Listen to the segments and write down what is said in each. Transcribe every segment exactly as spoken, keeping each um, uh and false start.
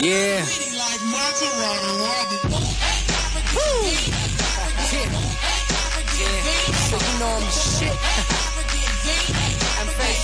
Yeah. Woo. Yeah. Yeah. So you know I'm shit. I'm fresh.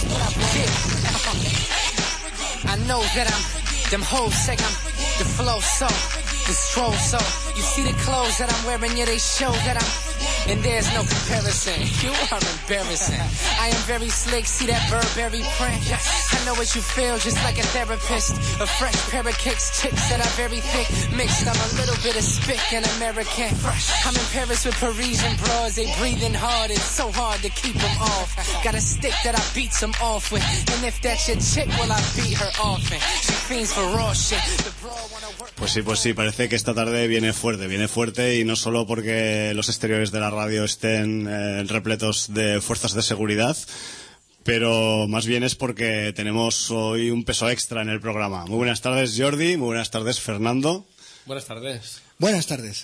Yeah. I know that I'm them hoes say I'm the flow so the stroll so you see the clothes that I'm wearing, yeah, they show that I'm. And there's no comparison. You are embarrassing. I am very slick. See that Burberry print? I know what you feel, just like a therapist. A fresh pair of kicks, chicks that are very thick. Mixed, I'm a little bit of spick and American. I'm in Paris with Parisian bras. They breathing hard. It's so hard to keep them off. Got a stick that I beat them off with. And if that's your chick, well, I beat her often. She fiends for raw shit. The bra wanna work. Pues sí, pues sí, parece que esta tarde viene fuerte, viene fuerte y no solo porque los exteriores de la radio estén eh, repletos de fuerzas de seguridad, pero más bien es porque tenemos hoy un peso extra en el programa. Muy buenas tardes, Jordi, muy buenas tardes, Fernando. Buenas tardes. Buenas tardes.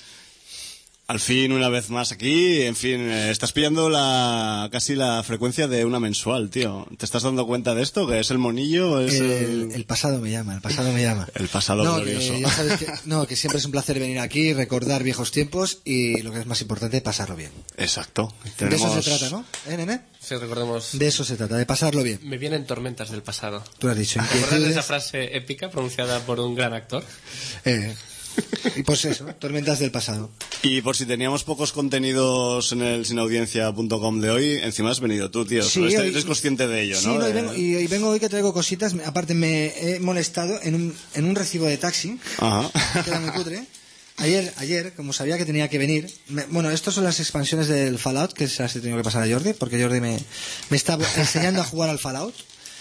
Al fin, una vez más aquí, en fin, eh, estás pillando la casi la frecuencia de una mensual, tío. ¿Te estás dando cuenta de esto? ¿Que es el monillo? Es el, el... el pasado me llama, el pasado me llama. El pasado no, glorioso. Que, ya sabes que, no, que siempre es un placer venir aquí, recordar viejos tiempos y lo que es más importante, pasarlo bien. Exacto. Tenemos... De eso se trata, ¿no? ¿Eh, nene? Sí, recordemos. De eso se trata, de pasarlo bien. Me vienen tormentas del pasado. Tú has dicho. ¿Te acuerdas de esa frase épica pronunciada por un gran actor? Eh... Y pues eso, tormentas del pasado. Y por si teníamos pocos contenidos en el sinaudiencia punto com de hoy, encima has venido tú, tío. Sí, eres, hoy, eres consciente de ello, sí, ¿no? no, de... y, vengo, y, y vengo hoy que traigo cositas. Aparte me he molestado en un, en un recibo de taxi. Ajá. Que era muy cutre. Ayer, ayer, como sabía que tenía que venir, me, bueno, estas son las expansiones del Fallout que se las he tenido que pasar a Jordi, porque Jordi me, me está enseñando a jugar al Fallout.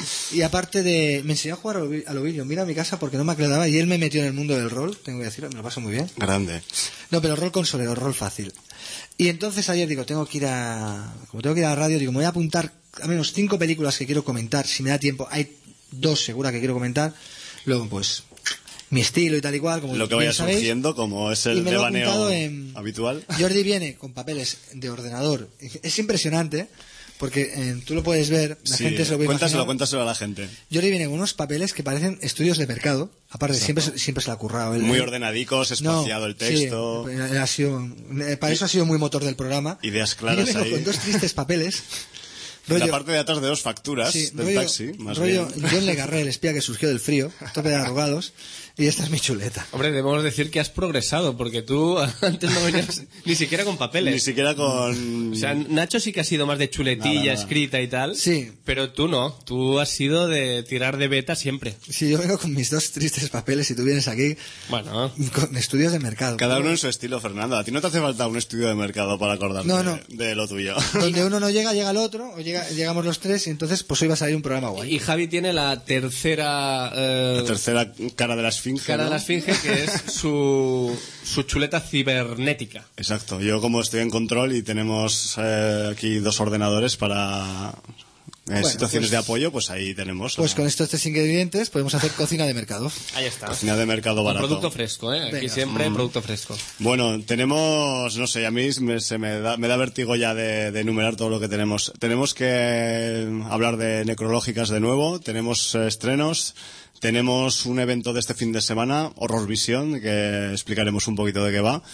Y aparte de... Me enseñó a jugar al Oblivion. Vino a mi casa porque no me aclaraba y él me metió en el mundo del rol. Tengo que decirlo, me lo paso muy bien. Grande. No, pero rol consolero, rol fácil. Y entonces ayer digo, tengo que ir a... Como tengo que ir a la radio, digo, me voy a apuntar a menos cinco películas que quiero comentar. Si me da tiempo, hay dos seguras que quiero comentar. Luego, pues... Mi estilo y tal y cual, como lo que vaya sabéis, surgiendo, como es el devaneo en... habitual. Jordi viene con papeles de ordenador. Es impresionante... Porque eh, tú lo puedes ver, la sí, gente se lo puede cuéntaselo, imaginar. cuéntaselo a la gente. Jordi viene con unos papeles que parecen estudios de mercado. Aparte, siempre, siempre se lo ha currado. Él, muy él, ordenadicos, espaciado no, el texto. Sí, ha sido, para eso ha sido muy motor del programa. Ideas claras y yo vengo ahí. con dos tristes papeles. En la parte de atrás de dos facturas sí, del rollo, taxi, más rollo bien. John Le Carré, el espía que surgió del frío, tope de arrugados. Y esta es mi chuleta. Hombre, debemos decir que has progresado, porque tú antes no venías ni siquiera con papeles. Ni siquiera con... O sea, Nacho sí que ha sido más de chuletilla, nada, nada. escrita y tal. Sí. Pero tú no, tú has sido de tirar de beta siempre. Sí, yo vengo con mis dos tristes papeles y tú vienes aquí bueno, con estudios de mercado. Cada uno en su estilo, Fernando. A ti no te hace falta un estudio de mercado para acordarte no, no. De, de lo tuyo. Donde uno no llega, llega el otro, o llega, llegamos los tres y entonces pues hoy va a salir un programa guay. Y Javi tiene la tercera... Eh, la tercera cara de la esfinge, Cara ¿no? de la esfinge, que es su, su chuleta cibernética. Exacto. Yo como estoy en control y tenemos eh, aquí dos ordenadores para eh, bueno, situaciones pues, de apoyo, pues ahí tenemos. Pues ¿no? Con estos tres ingredientes podemos hacer cocina de mercado. Ahí está. Cocina de mercado barato. Un producto fresco, ¿eh? Aquí Venga. siempre mm. producto fresco. Bueno, tenemos, no sé, a mí me, se me da, me da vértigo ya de, de enumerar todo lo que tenemos. Tenemos que hablar de necrológicas de nuevo, tenemos eh, estrenos. Tenemos un evento de este fin de semana, Horror Visión, que explicaremos un poquito de qué va.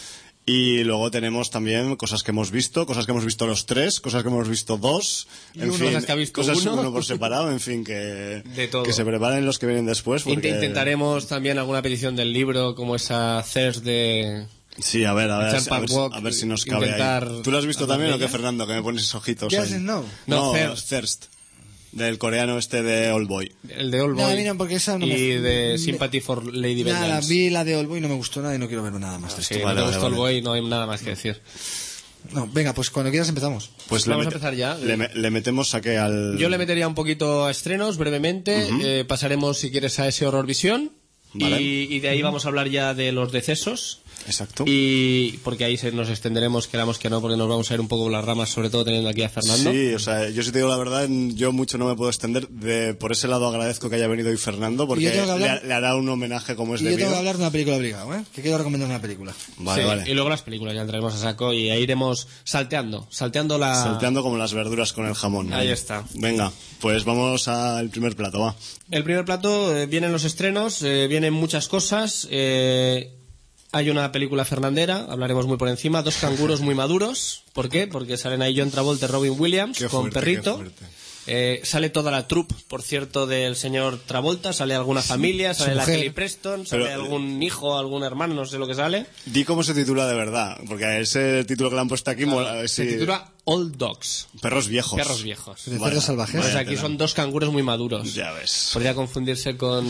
Y luego tenemos también cosas que hemos visto, cosas que hemos visto los tres, cosas que hemos visto dos. Y en uno, fin, cosas que ha visto cosas uno. uno por separado, en fin, que, de todo. que se preparen los que vienen después. Porque... Intentaremos también alguna petición del libro, como esa Thirst de... Sí, a ver, a ver, a ver, a ver si nos cabe ahí. ¿Tú lo has visto también o qué, Fernando? Que me pones ojitos ¿Qué ahí. haces, no? No, no Thirst. Thirst. Del coreano este de Oldboy. El de Oldboy. No, mira, porque esa no y me... de Sympathy for Lady Vengeance. Nada, vi la de Oldboy y no me gustó nada y no quiero ver nada más. No, sí, vale, no te gustó vale, Oldboy, no hay nada más que decir. No, venga, pues cuando quieras empezamos. Pues vamos le a empezar ya. Le, le metemos a que al... Yo le metería un poquito a estrenos, brevemente. Uh-huh. eh, pasaremos, si quieres, a ese Horror Visión. Vale. Y, y de ahí uh-huh. vamos a hablar ya de los decesos. Exacto. Y porque ahí se nos extenderemos, queramos que no, porque nos vamos a ir un poco por las ramas, sobre todo teniendo aquí a Fernando. Sí, o sea, yo si te digo la verdad, yo mucho no me puedo extender. De, por ese lado agradezco que haya venido hoy Fernando, porque hablar, le, le hará un homenaje como es y debido. Yo tengo que hablar de una película obligado, ¿eh? Que quiero recomendar una película. Vale, sí, vale. Y luego las películas ya entraremos a saco y ahí iremos salteando, salteando la... Salteando como las verduras con el jamón. Ahí ¿eh? está. Venga, pues vamos al primer plato, va. El primer plato, eh, vienen los estrenos, eh, viene vienen muchas cosas. Eh, hay una película fernandera, hablaremos muy por encima. Dos canguros muy maduros. ¿Por qué? Porque salen ahí John Travolta y Robin Williams Qué con fuerte, perrito. qué fuerte. Eh, sale toda la troupe, por cierto, del señor Travolta. Sale alguna familia, sale la mujer. Kelly Preston, sale Pero- algún hijo, algún hermano, no sé lo que sale. Di cómo se titula de verdad, porque ese título que le han puesto aquí mola, Se sí, titula Old Dogs, Perros viejos. perros viejos. De Vaya, cerdos salvajes. Pues vaya aquí tela. son dos canguros muy maduros. Ya ves. Podría confundirse con...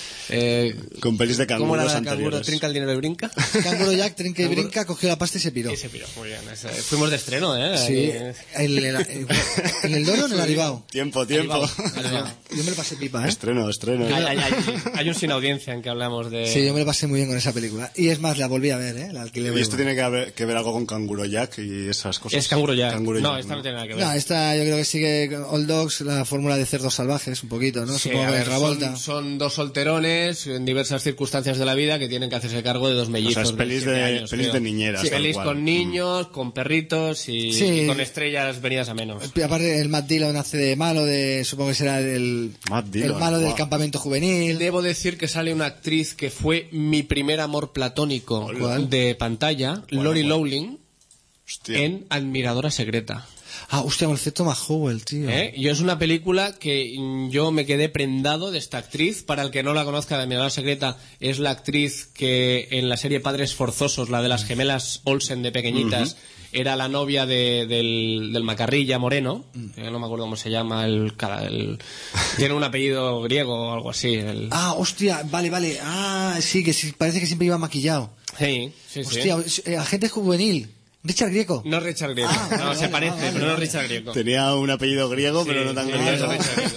Eh, Con pelis de ¿Cómo era canguros el canguro? anteriores. ¿Trinca el dinero y brinca? Canguro Jack, trinca y Canguro- brinca, cogió la pasta y se piró. Ese piro, muy bien. ese- Fuimos de estreno, ¿eh? Sí, Eh, en el, en el Doro o en el Aribao. Tiempo, tiempo. Arribao. Yo me lo pasé pipa, ¿eh? Estreno, estreno. Hay, hay- hay- hay un sin audiencia en que hablamos de... Sí, yo me lo pasé muy bien con esa película. Y es más, la volví a ver, ¿eh? La alquilé. Y esto tiene que, haber- que ver algo con Canguro Jack y esas cosas. Es Canguro Jack. Canguro no, Jack, esta no tiene nada que ver. No, esta yo creo que sigue con Old Dogs, la fórmula de cerdos salvajes, un poquito, ¿no? Sí, Supongo a que ver, Travolta. son, son dos solterones en diversas circunstancias de la vida que tienen que hacerse cargo de dos mellizos. O sea, es pelis siete de- años, pelis creo. de niñeras, Sí, tal pelis cual. con niños, con perritos y, Sí. y con estrellas venidas a menos. Aparte, el Matt Dillon hace de malo, de supongo que será el, Matt Dillon, el malo del guau. campamento juvenil. Debo decir que sale una actriz que fue mi primer amor platónico ¿Cuál? de pantalla, Lori cuál? Lowling, Hostia. en Admiradora Secreta. Ah, hostia, con el ceto más Howell, tío. ¿Eh? Yo es una película que mm, yo me quedé prendado de esta actriz. Para el que no la conozca, de Admiradora Secreta, es la actriz que en la serie Padres Forzosos, la de las gemelas Olsen de pequeñitas, era la novia de- del, del Macarrilla Moreno. Eh, no me acuerdo cómo se llama. El, cara- el- tiene un apellido griego o algo así. el- Ah, hostia, vale, vale. Ah, sí, que sí, parece que siempre iba maquillado. Sí, sí, sí. Hostia, eh, agente juvenil. Richard Grieco. No es Richard Grieco. Ah, no, vale, se vale, parece, vale, pero no es vale. Richard Grieco. Tenía un apellido griego, pero no tan Sí, griego. es Richard Grieco.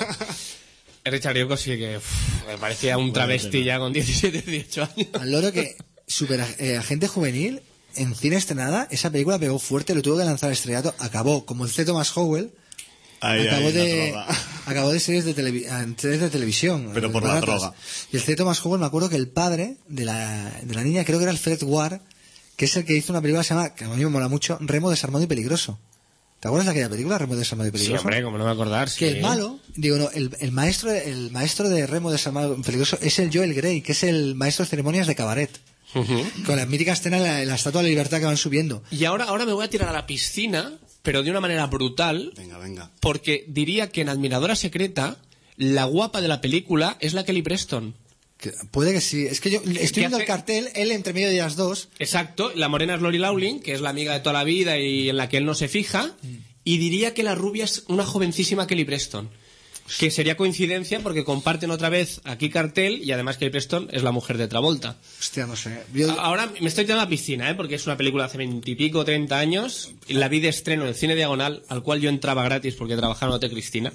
El Richard Grieco sí que uf, me parecía un travesti ya con diecisiete, dieciocho años. Al loro que super eh, agente juvenil en cine estrenada, esa película pegó fuerte, lo tuvo que lanzar al estrellato, acabó como el C. Thomas Howell, Ahí, acabó ahí, la de droga. acabó de series de, televi- en series de televisión, Pero eh, por la baratas. droga. Y el C. Thomas Howell, me acuerdo que el padre de la, de la niña, creo que era el Fred Ward, que es el que hizo una película que se llama, que a mí me mola mucho, Remo desarmado y peligroso. ¿Te acuerdas de aquella película, Remo desarmado y Sí, peligroso? hombre, como no me acordar. Que sí. el malo, digo, no, el, el maestro el maestro de Remo desarmado y peligroso es el Joel Grey, que es el maestro de ceremonias de cabaret. Ujú. Con la mítica escena en la, en la Estatua de la Libertad que van subiendo. Y ahora, ahora me voy a tirar a la piscina, pero de una manera brutal, Venga, venga. porque diría que en Admiradora Secreta, la guapa de la película es la Kelly Preston. Que puede que sí. Es que yo estoy ¿Qué viendo hace? el cartel, él entre medio de ellas dos. Exacto, la morena es Lori Lowling, que es la amiga de toda la vida y en la que él no se fija, y diría que la rubia es una jovencísima Kelly Preston. Que sería coincidencia porque comparten otra vez aquí cartel y además Kelly Preston es la mujer de Travolta. Hostia, no sé. Yo- Ahora me estoy tirando a la piscina, ¿eh? Porque es una película de hace veintipico, treinta años. Y la vi de estreno en el cine Diagonal, al cual yo entraba gratis porque trabajaba en Hotel Cristina.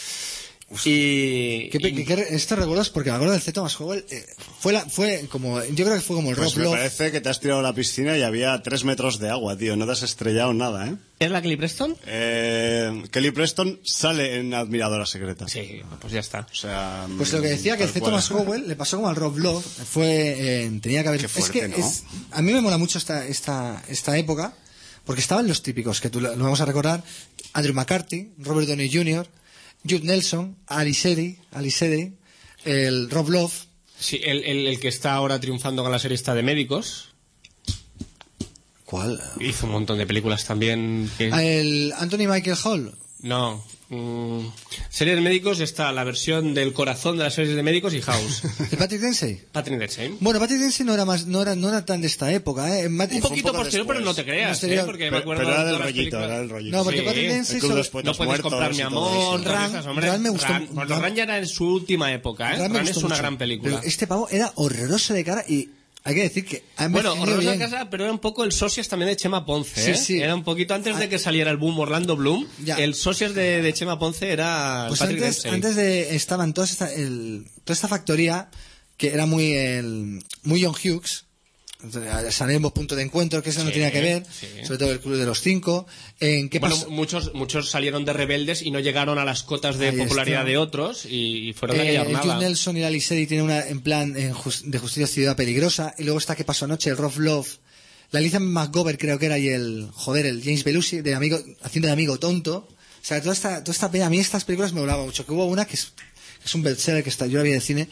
Y, ¿Qué, pe- y- qué- qué- esto recuerdas? Porque me acuerdo del C. Thomas Howell. eh, fue, la, fue como. Yo creo que fue como el Pues Rob me Love. parece que te has tirado a la piscina y había tres metros de agua, tío. No te has estrellado nada, ¿eh? ¿Es la Kelly Preston? eh Kelly Preston sale en Admiradora Secreta. Sí, pues ya está. O sea... Pues lo que decía que el tal C. cual. Thomas Howell le pasó como al Rob Love. Fue. eh, tenía que haber. Qué fuerte, es que ¿no? es- a mí me mola mucho esta, esta, esta época. Porque estaban los típicos, que tú lo, lo vamos a recordar: Andrew McCarthy, Robert Downey junior, Jude Nelson, Ali Sedi, Ali Sedi, el Rob Love. Sí, el, el, el que está ahora triunfando con la serie esta de médicos. ¿Cuál? Hizo un montón de películas también. que- El Anthony Michael Hall. No. mm, series de médicos está la versión del corazón de las series de médicos y House. ¿El Patrick Dempsey? Patrick Dempsey. Bueno, Patrick Dempsey no era más, no era, no era tan de esta época, ¿eh? Mat- Un poquito poco posterior, pero no te después. creas, Posterior. ¿eh? Porque me Pero, acuerdo pero era de del todas las rollito, películas. era del rollito. No, porque Sí. Patrick El Dempsey Club de solo- los Poetas No puedes Muertos comprar mi y todo amor, eso. todas Ran- esas, hombre. Ran me gustó- Ran, bueno, Ran- Ran ya era en su última época, ¿eh? Ran me Ran es gustó una mucho. gran película. Pero este pavo era horroroso de cara y hay que decir que ha Bueno, envejecido horrorosa bien. casa, pero era un poco el Socias también de Chema Ponce, Sí, ¿eh? sí. Era un poquito antes de que saliera el boom Orlando Bloom. Ya. El Socias de, de Chema Ponce era Pues Patrick antes, Dempsey. antes de estaban todas esta, el, toda esta factoría que era muy el, muy John Hughes. Salemos punto de encuentro, que eso no Sí, tenía que ver, sí. sobre todo el Club de los Cinco. En qué Bueno, pasó. muchos, muchos salieron de rebeldes y no llegaron a las cotas de Ahí popularidad está. de otros y, y fueron a Eh, aquella el jornada. Jude Nelson y la Lisedi tienen una en plan en jus- de justicia ciudad peligrosa, y luego está que pasó anoche el Rob Love, la Alicia McGovern creo que era, y el joder el James Belushi de amigo haciendo de amigo tonto. O sea, toda esta toda esta pe- a mí estas películas me volaban mucho. Que hubo una que es, que es un bestseller que está, yo la vi en el cine,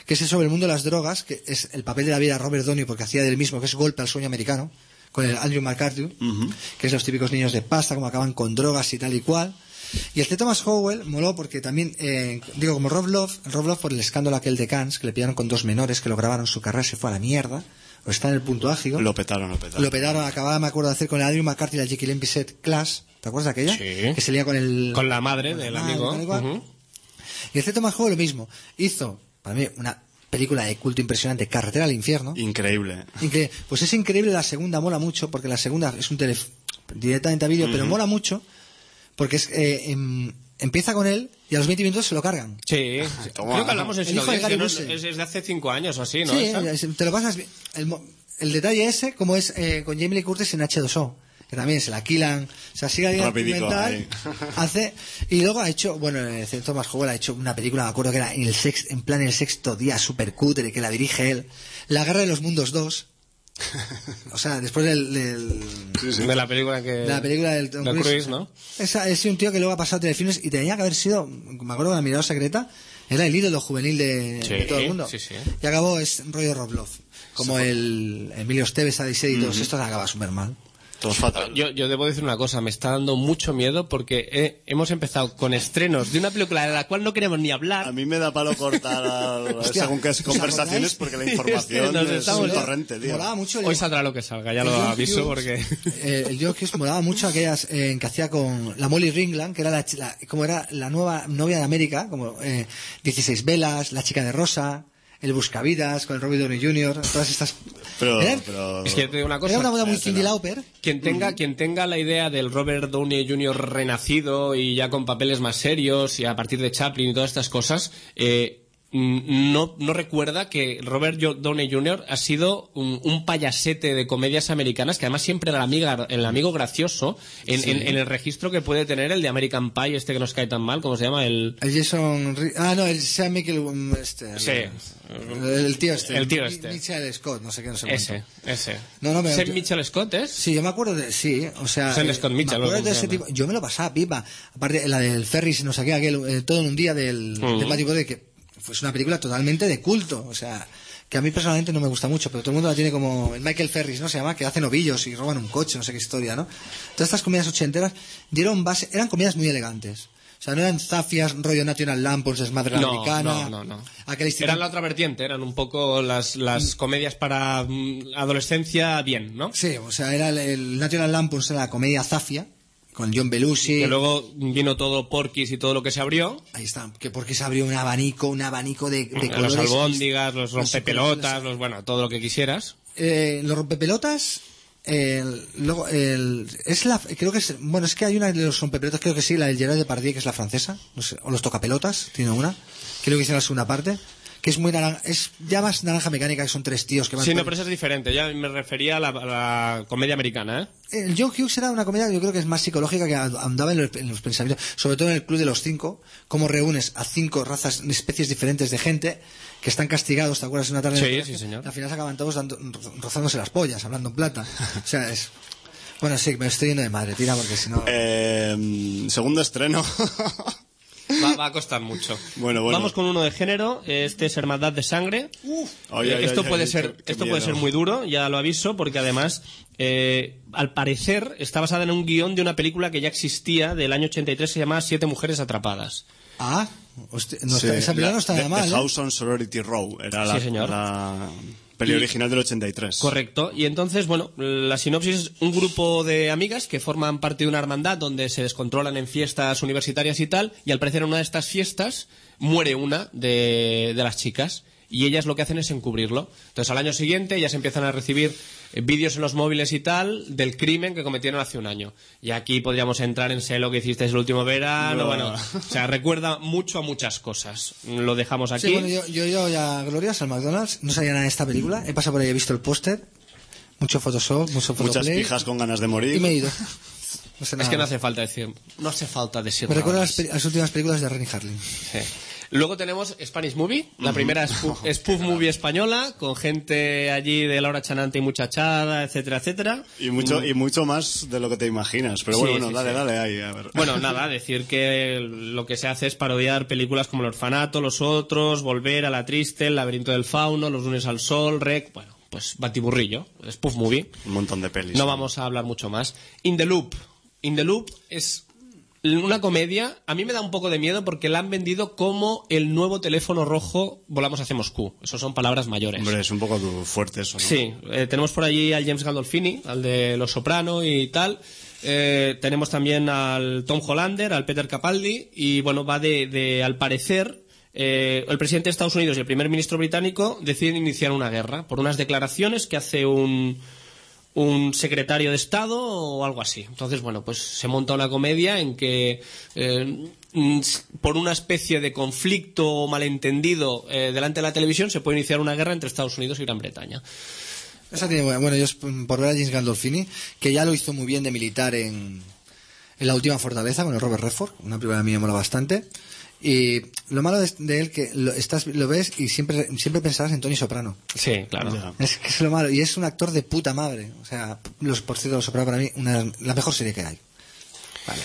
que es sobre el mundo de las drogas, que es el papel de la vida de Robert Downey, porque hacía del mismo, que es Golpe al sueño americano, con el Andrew McCarthy, uh-huh. que es los típicos niños de pasta, como acaban con drogas y tal y cual. Y el C. Thomas Howell moló porque también, eh, digo, como Rob Love, Rob Love por el escándalo aquel de Cannes, que le pillaron con dos menores, que lo grabaron, su carrera se fue a la mierda, o está en el punto álgido. Lo petaron, lo petaron. Lo petaron, acababa, me acuerdo, de hacer con el Andrew McCarthy y la Jackie Bisset Class, ¿te acuerdas de aquella? Sí. Que se lía con el... Con la madre del amigo. Uh-huh. Y el C. Thomas Howell lo mismo, hizo, para mí, una película de culto impresionante, Carretera al infierno. Increíble. Increíble. Pues es increíble, la segunda mola mucho, porque la segunda es un tele directamente a vídeo, uh-huh. pero mola mucho, porque es... Eh, em, empieza con él y a los veinte minutos se lo cargan. Sí, sí. Creo que hablamos en el hijo de Gary ¿no? Busey. Es, es de hace cinco años o así, ¿no? Sí, ¿Esa? te lo pasas bien. El, el detalle ese, como es eh, con Jamie Lee Curtis en hache dos o, que también se la alquilan, o sea, sigue ahí documental, hace, y luego ha hecho, bueno, el C. Thomas Howell ha hecho una película, me acuerdo que era en el sex, en plan el sexto día, super cutre, que la dirige él, La Guerra de los Mundos dos. O sea, después del, del sí, sí. de la película que de la película del Tom Cruise, Cruise, ¿no? Esa, es un tío que luego ha pasado telefilmes y tenía que haber sido, me acuerdo de La Mirada Secreta, era el ídolo juvenil de, sí, de todo el mundo. Sí, sí. Y acabó es rollo Rob Love, como sí. el Emilio Estevez, Adisei y todos mm-hmm. estos acaba súper mal. Yo, yo debo decir una cosa, me está dando mucho miedo porque he, hemos empezado con estrenos de una película de la cual no queremos ni hablar. A mí me da palo cortar a, Hostia, según qué conversaciones porque la información es, es un torrente, tío. Mucho el, Hoy saldrá lo que salga, ya lo aviso Hughes, porque... Eh, el George Hughes molaba mucho aquellas eh, que hacía con la Molly Ringland, que era la, la, como era la nueva novia de América, como eh, dieciséis velas, La chica de rosa... El Buscavidas con el Robert Downey junior, todas estas. Pero, pero... Es que yo te digo una cosa. Era una moda muy Cyndi Lauper. Quien tenga, mm. quien tenga la idea del Robert Downey junior renacido y ya con papeles más serios y a partir de Chaplin y todas estas cosas, eh, no, no recuerda que Robert Downey junior ha sido un, un payasete de comedias americanas que además siempre era el, amiga, el amigo gracioso en, sí. en, en el registro que puede tener el de American Pie, este que nos cae tan mal, ¿cómo se llama? El, el Jason... Ah, no, el Sam Mikkel... Este, sí. El, el tío este. El tío este. Michael Scott, no sé qué, no sé Ese, cuánto. ese. No, no, me... ¿Sam Mitchell Scott es? Sí, yo me acuerdo de... Sí, o sea... Sam Scott Mitchell. Me acuerdo de ese tipo... Yo me lo pasaba pipa. Aparte, la del Ferris, no sé qué, aquel, el, todo en un día del... Uh-huh. de Matthew Broderick, que... Pues una película totalmente de culto, o sea, que a mí personalmente no me gusta mucho, pero todo el mundo la tiene como el Michael Ferris, ¿no? Se llama, que hacen ovillos y roban un coche, no sé qué historia, ¿no? Todas estas comedias ochenteras dieron base, eran comedias muy elegantes. O sea, no eran zafias, rollo National Lampoon's, desmadre no, americana. No, no, no. Instituto... Eran la otra vertiente, eran un poco las, las comedias para um, adolescencia bien, ¿no? Sí, o sea, era el, el National Lampoon's, era la comedia zafia. Con John Belushi. Que luego vino todo Porky's y todo lo que se abrió. Ahí está, que Porky's abrió un abanico, un abanico de, de colores. Los albóndigas, los rompepelotas, los, bueno, todo lo que quisieras. Eh, los rompepelotas, eh, luego, el, es la, creo que es, bueno, es que hay una de los rompepelotas, creo que sí, la del Gerard Depardieu, que es la francesa, no sé, o los tocapelotas, tiene una, creo que hice la segunda parte. Que es muy naranja, es ya más naranja mecánica, que son tres tíos que van. Sí, no, pero eso es diferente. Ya me refería a la, a la comedia americana, ¿eh? El John Hughes era una comedia que yo creo que es más psicológica, que andaba en los, en los pensamientos, sobre todo en el Club de los Cinco, cómo reúnes a cinco razas, especies diferentes de gente que están castigados, ¿te acuerdas? Una tarde. Sí, sí, señor. Al final se acaban todos dando, rozándose las pollas, hablando en plata. O sea, es. Bueno, sí, me estoy yendo de madre, tira, porque si no. Eh, segundo estreno. Va, va a costar mucho. Bueno, bueno. Vamos con uno de género. Este es Hermandad de Sangre. Uf. Ay, ay, esto ay, puede ay, ser, qué, qué esto miedo. puede ser muy duro, ya lo aviso, porque además, eh, al parecer, está basada en un guión de una película que ya existía del año ochenta y tres, se llamaba Siete mujeres atrapadas. Ah, hostia, no sí, está, esa película no está de mal. The ¿eh? House on Sorority Row era la, sí, señor. la peli y, original del ochenta y tres. Correcto. Y entonces, bueno, la sinopsis es un grupo de amigas que forman parte de una hermandad donde se descontrolan en fiestas universitarias y tal, y al parecer en una de estas fiestas muere una de, de las chicas. Y ellas lo que hacen es encubrirlo. Entonces al año siguiente ellas empiezan a recibir eh, vídeos en los móviles y tal del crimen que cometieron hace un año. Y aquí podríamos entrar en sé lo que hicisteis el último verano. No. Bueno, o sea, recuerda mucho a muchas cosas. Lo dejamos aquí. Sí, bueno, yo, yo, yo ya glorias al McDonald's. No sabía nada de esta película. He pasado por ahí, he visto el póster. Mucho Photoshop, mucho Photoplay. Muchas pijas con ganas de morir. Y me he ido. No sé es que no hace falta decir. No hace falta decir. Me recuerda a las, las últimas películas de Renny Harlin. Sí. Luego tenemos Spanish Movie, la primera spoof, spoof movie española, con gente allí de Laura Chanante y muchachada, etcétera, etcétera. Y mucho, y mucho más de lo que te imaginas. Pero bueno, Sí, bueno sí, dale, sí. dale ahí, a ver. Bueno, nada, decir que lo que se hace es parodiar películas como El Orfanato, Los Otros, Volver, A la Triste, El Laberinto del Fauno, Los Lunes al Sol, Rec, bueno, pues batiburrillo, spoof movie. Un montón de pelis. No ¿no? vamos a hablar mucho más. In the Loop. In the Loop es una comedia. A mí me da un poco de miedo porque la han vendido como el nuevo teléfono rojo Volamos hacia Moscú. Eso son palabras mayores. Hombre, es un poco fuerte eso, ¿no? Sí, eh, tenemos por allí al James Gandolfini, al de Los Soprano y tal. Eh, tenemos también al Tom Hollander, al Peter Capaldi. Y bueno, va de, de al parecer, eh, el presidente de Estados Unidos y el primer ministro británico deciden iniciar una guerra por unas declaraciones que hace un... un secretario de Estado o algo así. Entonces, bueno, pues se monta una comedia en que eh, por una especie de conflicto o malentendido eh, delante de la televisión se puede iniciar una guerra entre Estados Unidos y Gran Bretaña. Esa tiene buena. Bueno, yo es por ver a James Gandolfini, que ya lo hizo muy bien de militar en, en La Última Fortaleza con el Robert Redford, una película a mí me mola bastante. Y lo malo de, de él que lo, estás, lo ves y siempre siempre pensabas en Tony Soprano. Sí, claro. Ya. Es que es lo malo. Y es un actor de puta madre. O sea, los, por cierto, Los Soprano para mí, una, la mejor serie que hay. Vale.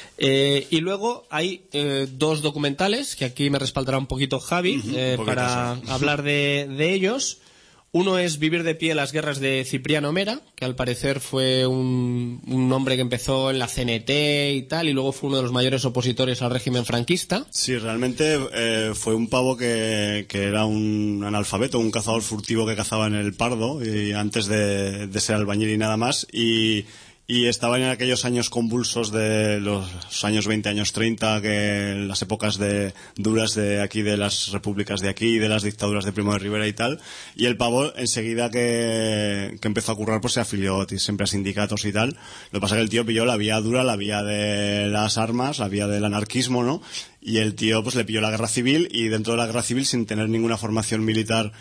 Eh, y luego hay eh, dos documentales que aquí me respaldará un poquito Javi Uh-huh, eh, un poquito, para sí. hablar de, de ellos. Uno es Vivir de pie las guerras de Cipriano Mera, que al parecer fue un, un hombre que empezó en la C N T y tal, y luego fue uno de los mayores opositores al régimen franquista. Sí, realmente eh, fue un pavo que, que era un analfabeto, un cazador furtivo que cazaba en el Pardo y antes de, de ser albañil y nada más, y, y estaba en aquellos años convulsos de los años veinte, años treinta, que las épocas de duras de aquí, de las repúblicas de aquí, de las dictaduras de Primo de Rivera y tal, y el pavo enseguida que, que empezó a currar pues se afilió siempre a sindicatos y tal. Lo que pasa es que el tío pilló la vía dura, la vía de las armas, la vía del anarquismo, ¿no? Y el tío pues le pilló la guerra civil, y dentro de la guerra civil, sin tener ninguna formación militar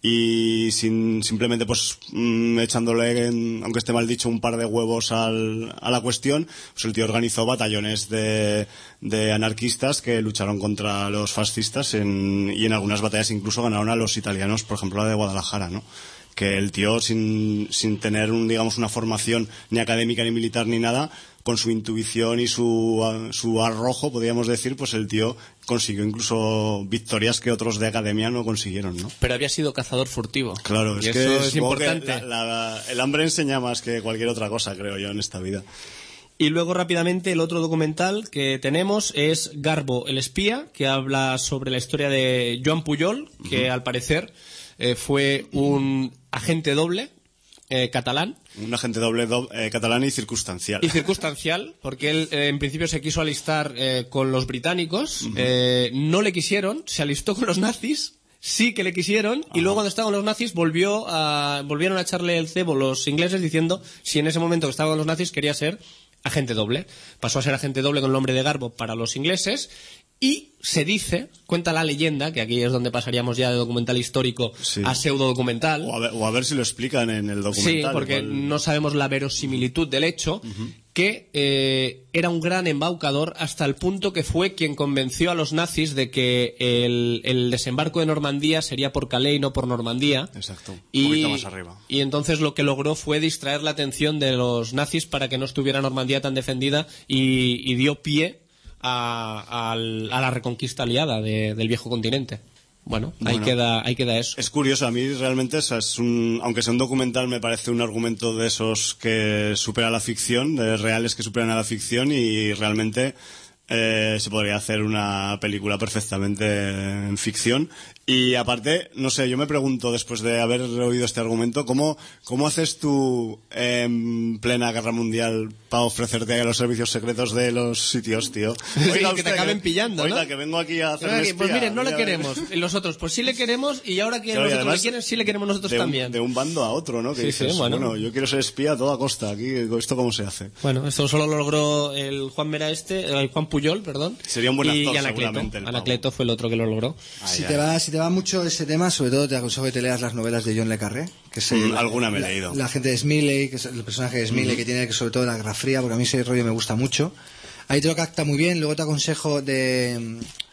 y sin simplemente pues mmm, echándole, en, aunque esté mal dicho, un par de huevos al, a la cuestión, pues el tío organizó batallones de, de anarquistas que lucharon contra los fascistas en, y en algunas batallas incluso ganaron a los italianos, por ejemplo la de Guadalajara, ¿no? Que el tío, sin, sin tener un, digamos, una formación ni académica ni militar ni nada, con su intuición y su, su arrojo, podríamos decir, pues el tío consiguió incluso victorias que otros de academia no consiguieron, ¿no? Pero había sido cazador furtivo. Claro, y es eso que es importante. Que la, la, el hambre enseña más que cualquier otra cosa, creo yo, en esta vida. Y luego rápidamente el otro documental que tenemos es Garbo el espía, que habla sobre la historia de Joan Pujol, que uh-huh. al parecer eh, fue un agente doble eh, catalán. Un agente doble do, eh, catalán y circunstancial. Y circunstancial, porque él eh, en principio se quiso alistar eh, con los británicos, uh-huh. eh, no le quisieron, se alistó con los nazis. Sí que le quisieron, y luego cuando estaban los nazis volvió a, volvieron a echarle el cebo los ingleses diciendo si en ese momento que estaban los nazis quería ser agente doble. Pasó a ser agente doble con el nombre de Garbo para los ingleses, y se dice, cuenta la leyenda, que aquí es donde pasaríamos ya de documental histórico sí. a pseudo documental. O a, ver, o a ver si lo explican en el documental. Sí, porque igual... no sabemos la verosimilitud del hecho, uh-huh. que eh, era un gran embaucador hasta el punto que fue quien convenció a los nazis de que el, el desembarco de Normandía sería por Calais y no por Normandía. Exacto, un y, poquito más arriba. Y entonces lo que logró fue distraer la atención de los nazis para que no estuviera Normandía tan defendida, y, y dio pie a, a, a la reconquista aliada de, del viejo continente. Bueno, bueno, ahí queda, ahí queda eso. Es curioso, a mí realmente, o sea, es un, aunque sea un documental, me parece un argumento de esos que supera la ficción, de reales que superan a la ficción, y realmente eh, se podría hacer una película perfectamente en ficción. Y aparte, no sé, yo me pregunto, después de haber oído este argumento, ¿cómo, cómo haces tú en plena guerra mundial para ofrecerte a los servicios secretos de los sitios, tío? Oiga, sí, que te acaben pillando, oiga, ¿no? que vengo aquí a hacer espía. Pues miren, no le mira, queremos. Y los otros, pues sí le queremos, y ahora que claro, los otros le quieren, sí le queremos nosotros de un, también. De un bando a otro, ¿no? Que sí, dices, sí, bueno. bueno, yo quiero ser espía a toda costa. Aquí, ¿esto cómo se hace? Bueno, esto solo lo logró el Juan Mera este, el Juan Pujol, perdón. Sería un buen actor, y Anacleto. seguramente. Anacleto fue el otro que lo logró. Ay, si, ay. te va, si te va mucho ese tema, sobre todo te aconsejo que te leas las novelas de John le Carré, que es el, mm, alguna me he la, leído. La gente de Smiley, que es el personaje de Smiley, mm-hmm. que tiene que sobre todo la Guerra Fría, porque a mí ese rollo me gusta mucho. Ahí te lo capta muy bien. Luego te aconsejo de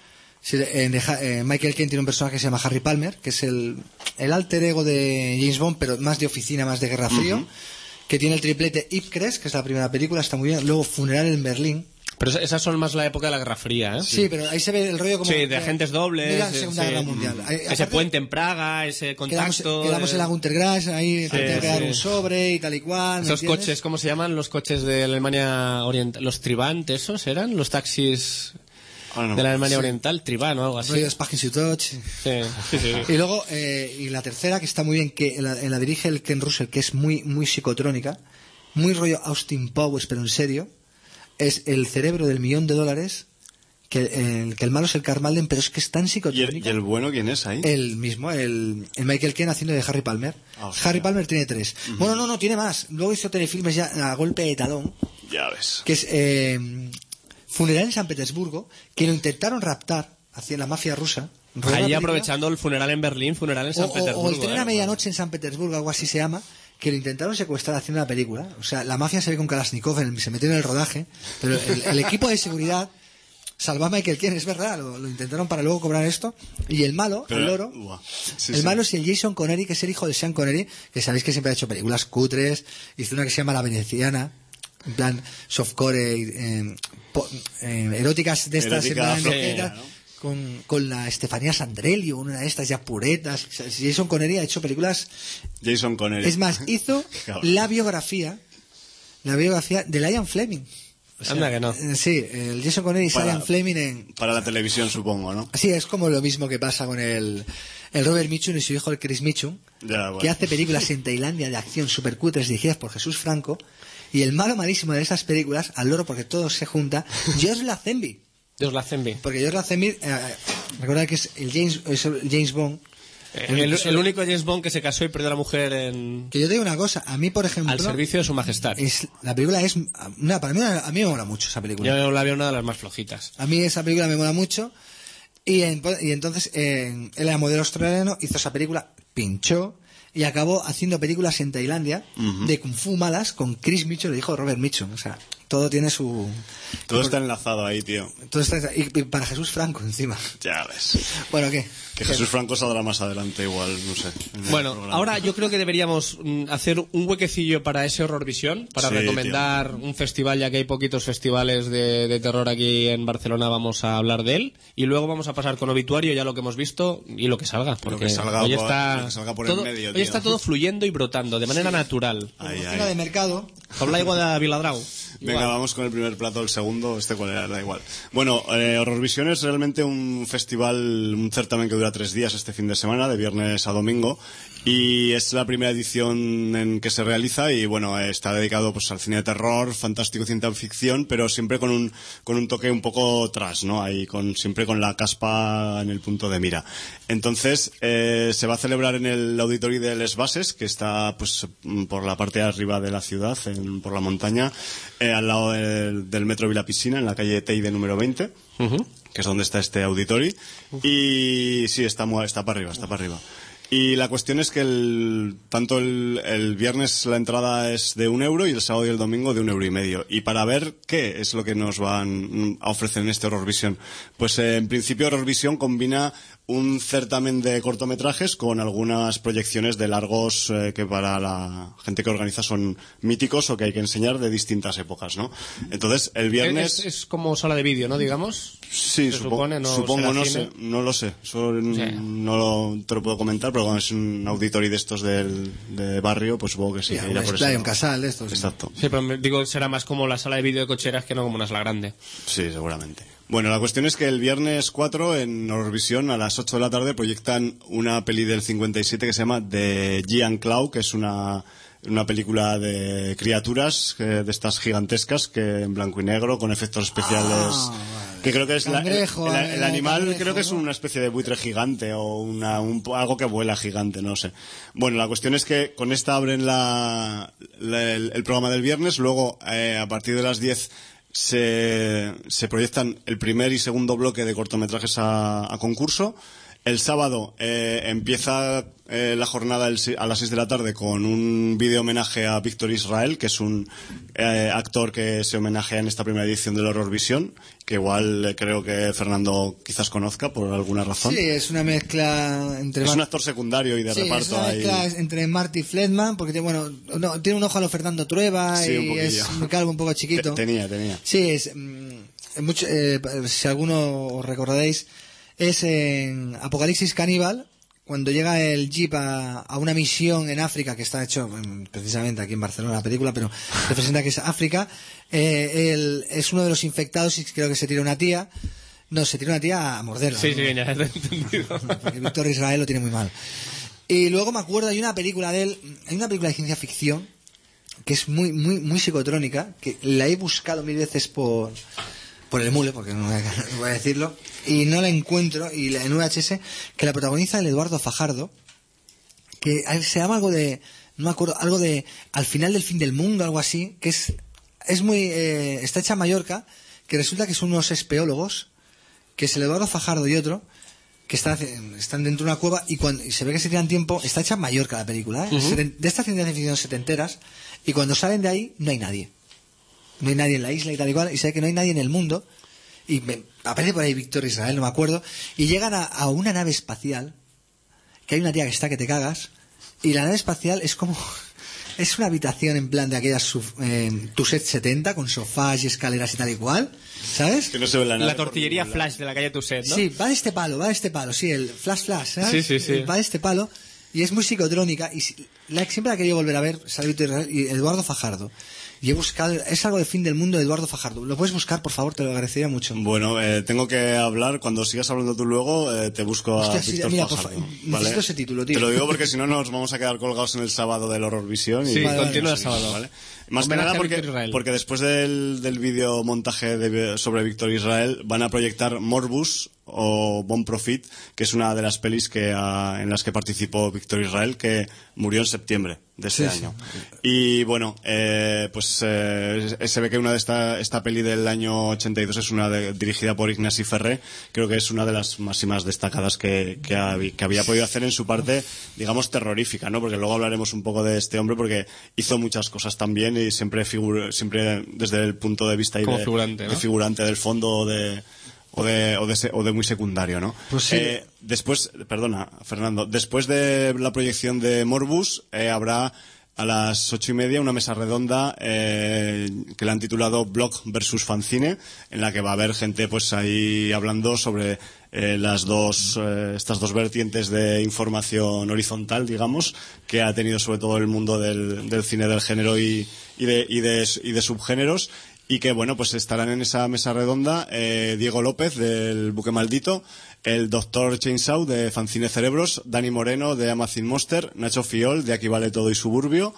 Sí, en, eh, Michael Caine tiene un personaje que se llama Harry Palmer, que es el, el alter ego de James Bond, pero más de oficina, más de guerra frío, uh-huh. que tiene el triplete Ipcress, que es la primera película, está muy bien. Luego Funeral en Berlín. Pero esas son más la época de la Guerra Fría, ¿eh? Sí, sí, pero ahí se ve el rollo como... Sí, de agentes dobles. Mira la Segunda sí, Guerra sí. Mundial. Ahí, ese aparte, puente en Praga, ese contacto... Quedamos, quedamos en la Gunter Grass, ahí sí, te sí. un sobre y tal y cual. Esos coches, ¿cómo se llaman? Los coches de la Alemania Oriental. ¿Los Tribant esos eran? Los taxis... Oh, no. De la Alemania sí. Oriental, Tribán o algo así. Rollo Spagin Touch. Sí, sí, sí. Y luego, eh, y la tercera, que está muy bien, que en la, en la dirige el Ken Russell, que es muy, muy psicotrónica, muy rollo Austin Powers, pero en serio, es El cerebro del millón de dólares, que el, que el malo es el Karl Malden, pero es que es tan psicotrónica. ¿Y el, y el bueno quién es ahí? El mismo, el, el Michael Caine haciendo de Harry Palmer. Oh, Harry Palmer tiene tres. Uh-huh. Bueno, no, no, tiene más. Luego hizo telefilmes ya a golpe de talón. Ya ves. Que es... Eh, Funeral en San Petersburgo, que lo intentaron raptar hacia la mafia rusa. Ahí aprovechando el funeral en Berlín, funeral en San o, Petersburgo. O el tren eh, a medianoche en San Petersburgo, algo así se llama, que lo intentaron secuestrar haciendo la película. O sea, la mafia se ve con Kalashnikov, en el, se metió en el rodaje, pero el, el equipo de seguridad salvó a Michael Caine, es verdad, lo, lo intentaron para luego cobrar esto. Y el malo, pero, el loro, uh, sí, el sí. malo es el Jason Connery, que es el hijo de Sean Connery, que sabéis que siempre ha hecho películas cutres, hizo una que se llama La Veneciana, en plan softcore, eh, po, eh, eróticas de estas, Erótica, en plan, flojera, ¿no? con, con la Estefanía Sandrelli, una de estas ya puretas. Jason Connery ha hecho películas. Jason Connery. Es más, hizo la biografía, la biografía de Ian Fleming. O sea, anda que no. Sí, el Jason Connery y Ian Fleming en... Para la televisión, supongo, ¿no? Sí, es como lo mismo que pasa con el, el Robert Mitchum y su hijo, el Chris Mitchum, ya, bueno. que hace películas en Tailandia de acción super cutres dirigidas por Jesús Franco. Y el malo malísimo de esas películas, al loro porque todo se junta, George Lazenby. George Lazenby. Porque George Lazenby, eh, recuerda que es el James, es el James Bond. El, el, el único James Bond que se casó y perdió a la mujer en... Que yo te digo una cosa, a mí por ejemplo... Al servicio de su majestad. Es, la película es... Una, para mí, a mí me mola mucho esa película. Yo la veo una de las más flojitas. A mí esa película me mola mucho. Y, en, y entonces, eh, él era modelo australiano, hizo esa película, pinchó... Y acabó haciendo películas en Tailandia uh-huh. de Kung Fu malas con Chris Mitchell, el hijo de Robert Mitchum. O sea, todo tiene su... Todo está enlazado ahí, tío. Todo está... Y, y para Jesús Franco, encima. Ya ves. Bueno, ¿qué? Que Jesús Franco saldrá más adelante igual, no sé. Bueno, ahora yo creo que deberíamos hacer un huequecillo para ese Horror Visión, para sí, recomendar tío. un festival, ya que hay poquitos festivales de, de terror aquí en Barcelona, vamos a hablar de él. Y luego vamos a pasar con Obituario, ya lo que hemos visto, y lo que salga. Porque lo que salga hoy por, está lo que salga por todo, el medio, hoy tío. está todo fluyendo y brotando, de manera sí. natural. Como cena de mercado. Habla igual de Viladrau. Venga, igual. Vamos con el primer plato, el segundo, este cuál era, da igual. Bueno, eh, Horror Visión es realmente un festival, un certamen que dura tres días este fin de semana, de viernes a domingo, y es la primera edición en que se realiza y bueno, está dedicado pues al cine de terror, fantástico, ciencia ficción, pero siempre con un con un toque un poco trash, ¿no? Ahí con siempre con la caspa en el punto de mira. Entonces, eh, se va a celebrar en el auditorio de Les Bases, que está pues por la parte de arriba de la ciudad, en, por la montaña, eh, al lado del, del metro Vila Piscina, en la calle Teide número veinte, uh-huh. que es donde está este auditorio. Uh-huh. Y sí, está, está para arriba, está para arriba. Y la cuestión es que el, tanto el, el viernes la entrada es de un euro y el sábado y el domingo de un euro y medio. Y para ver qué es lo que nos van a ofrecer en este Horror Visión, pues eh, en principio Horror Visión combina un certamen de cortometrajes con algunas proyecciones de largos eh, que para la gente que organiza son míticos o que hay que enseñar de distintas épocas, ¿no? Entonces, el viernes... Es, es como sala de vídeo, ¿no? Digamos. Sí, supo, supone, no supongo, no sé, no lo sé. Eso sí. no lo, te lo puedo comentar, pero cuando es un auditorio de estos del de barrio, pues supongo que sí. Sí, que irá por eso. Un casal de estos. Exacto. Sí, pero digo, será más como la sala de vídeo de cocheras que no como una sala grande. Sí, seguramente. Bueno, la cuestión es que el viernes cuatro en Horrorvisión a las ocho de la tarde proyectan una peli del cincuenta y siete que se llama The Giant Claw, que es una, una película de criaturas, eh, de estas gigantescas, que en blanco y negro, con efectos especiales... Ah, vale. Que creo que es cangrejo, la, el, el, el animal, cangrejo, creo que es ¿no? una especie de buitre gigante o una, un, algo que vuela gigante, no sé. Bueno, la cuestión es que con esta abren la, la, el, el programa del viernes, luego eh, a partir de las diez se, se proyectan el primer y segundo bloque de cortometrajes a, a concurso. El sábado eh, empieza eh, la jornada el, a las seis de la tarde con un vídeo homenaje a Víctor Israel, que es un eh, actor que se homenajea en esta primera edición del Horror Vision, que igual eh, creo que Fernando quizás conozca por alguna razón. Sí, es una mezcla entre... Es Mar- un actor secundario y de sí, reparto. es una mezcla ahí. entre Marty Fledman, porque tiene, bueno, no, tiene un ojo a lo Fernando Trueba Sí, un y poquillo. es muy calvo, un poco chiquito. Te- tenía, tenía. Sí, es... mm, mucho, eh, si alguno os recordaréis, es en Apocalipsis Caníbal, cuando llega el Jeep a, a una misión en África, que está hecho mm, precisamente aquí en Barcelona la película, pero representa que es África. Eh, él es uno de los infectados y creo que se tira una tía. No, se tira una tía a morderla. Sí, ¿no? sí, ya te he entendido. Porque Víctor Israel lo tiene muy mal. Y luego me acuerdo, hay una película de él, hay una película de ciencia ficción que es muy, muy, muy psicotrónica, que la he buscado mil veces por, por el mule, porque no voy, a, no voy a decirlo, y no la encuentro, y la en V H S, que la protagoniza el Eduardo Fajardo, que se llama algo de, no me acuerdo, algo de Al final del fin del mundo, algo así, que es, es muy, eh, está hecha en Mallorca, que resulta que son unos espeólogos, que es el Eduardo Fajardo y otro, que están, están dentro de una cueva y, cuando, y se ve que se tiran tiempo. Está hecha en Mallorca la película, ¿eh? Uh-huh. Seten- de esta ciencia ficción setenteras, y cuando salen de ahí no hay nadie. No hay nadie en la isla y tal y cual, y se ve que no hay nadie en el mundo, y me, aparece por ahí Víctor Israel, no me acuerdo, y llegan a, a una nave espacial, que hay una tía que está que te cagas, y la nave espacial es como... Es una habitación en plan de aquellas suf- eh, Tuset setenta, con sofás y escaleras y tal y cual, ¿sabes? Que no se ve la nave La por tortillería ningún lado. Flash de la calle Tuset, ¿no? Sí, va de este palo, va de este palo, sí, el flash flash, ¿sabes? Sí, sí, sí. Eh, Va de este palo y es muy psicotrónica y si- la, siempre la he querido volver a ver, sale Víctor Israel y Eduardo Fajardo. Y he buscado, es algo de fin del mundo de Eduardo Fajardo. ¿Lo puedes buscar, por favor? Te lo agradecería mucho. Bueno, eh, tengo que hablar, cuando sigas hablando tú luego, eh, te busco a Hostia, sí, Víctor mira, por Fajardo. fa- necesito ese título, tío. Te lo digo porque si no nos vamos a quedar colgados en el sábado del Horror Vision. Y Sí, Vale, continúa vale, el sábado. ¿vale? Más que Homenaje nada a porque, Víctor Israel. porque después del, del vídeo montaje de- sobre Víctor Israel van a proyectar Morbus o Bon Profit, que es una de las pelis que ah, en las que participó Víctor Israel, que murió en septiembre de ese Sí, año. Y bueno, eh, pues eh, se ve que una de esta, esta peli del año ochenta y dos es una de- dirigida por Ignasi Ferré. Creo que es una de las máximas destacadas que, que, ha- que había podido hacer en su parte, digamos, terrorífica, ¿no? Porque luego hablaremos un poco de este hombre, porque hizo muchas cosas también y siempre figur- siempre desde el punto de vista ahí Como de, figurante, ¿no? de figurante del fondo o de o de, o de, se- o de muy secundario, ¿no? Pues sí. Eh, después, perdona, Fernando, después de la proyección de Morbus, eh, habrá a las ocho y media una mesa redonda eh, que la han titulado Blog versus Fancine, en la que va a haber gente pues ahí hablando sobre eh, las dos eh, estas dos vertientes de información horizontal, digamos, que ha tenido sobre todo el mundo del, del cine del género y, y, de, y, de, y de subgéneros. Y que, bueno, pues estarán en esa mesa redonda eh, Diego López, del Buque Maldito, el doctor Chainsaw, de Fancine Cerebros, Dani Moreno, de Amazing Monster, Nacho Fiol, de Aquí Vale Todo y Suburbio,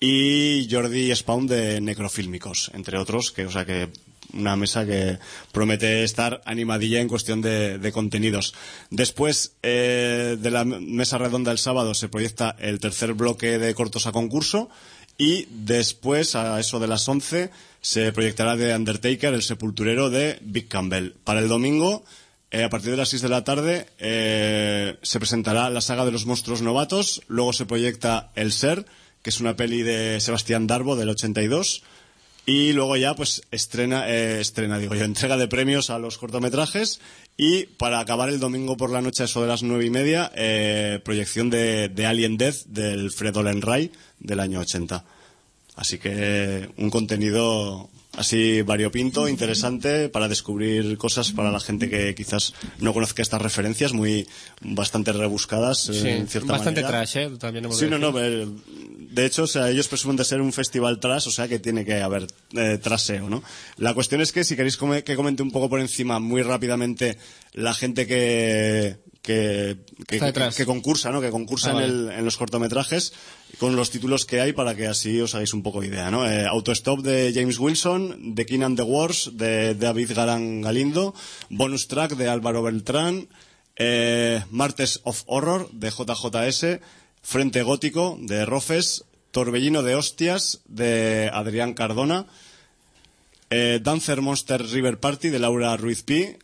y Jordi Spawn, de Necrofílmicos, entre otros, que, o sea que una mesa que promete estar animadilla en cuestión de, de contenidos. Después eh, de la mesa redonda el sábado se proyecta el tercer bloque de cortos a concurso, y después, a eso de las once, se proyectará The Undertaker, el sepulturero de Vic Campbell. Para el domingo, eh, a partir de las seis de la tarde, eh, se presentará la saga de los monstruos novatos. Luego se proyecta El Ser, que es una peli de Sebastián Darbo del ochenta y dos. Y luego ya, pues, estrena, eh, estrena, digo yo, entrega de premios a los cortometrajes. Y para acabar el domingo por la noche, a eso de las nueve y media, eh, proyección de, de Alien Death del Fred Olen Ray del año ochenta. Así que un contenido así variopinto, interesante, para descubrir cosas para la gente que quizás no conozca estas referencias, muy bastante rebuscadas, eh, Sí, en cierta bastante manera. trash, ¿eh? También hemos Sí, de no, no, decir. eh, de hecho, o sea, ellos presumen de ser un festival trash, o sea que tiene que haber eh, traseo, ¿no? La cuestión es que si queréis come- que comente un poco por encima, muy rápidamente, la gente que que, que, Está que, detrás. que concursa, ¿no? Que concursa Ah, vale. en, el- en los cortometrajes, con los títulos que hay para que así os hagáis un poco de idea, ¿no? Eh, Autostop de James Wilson, The King and the Wars de David Garan Galindo, Bonus Track de Álvaro Beltrán, eh, Martes of Horror de J J S, Frente Gótico de Rofes, Torbellino de Hostias de Adrián Cardona, eh, Dancer Monster River Party de Laura Ruiz Pi,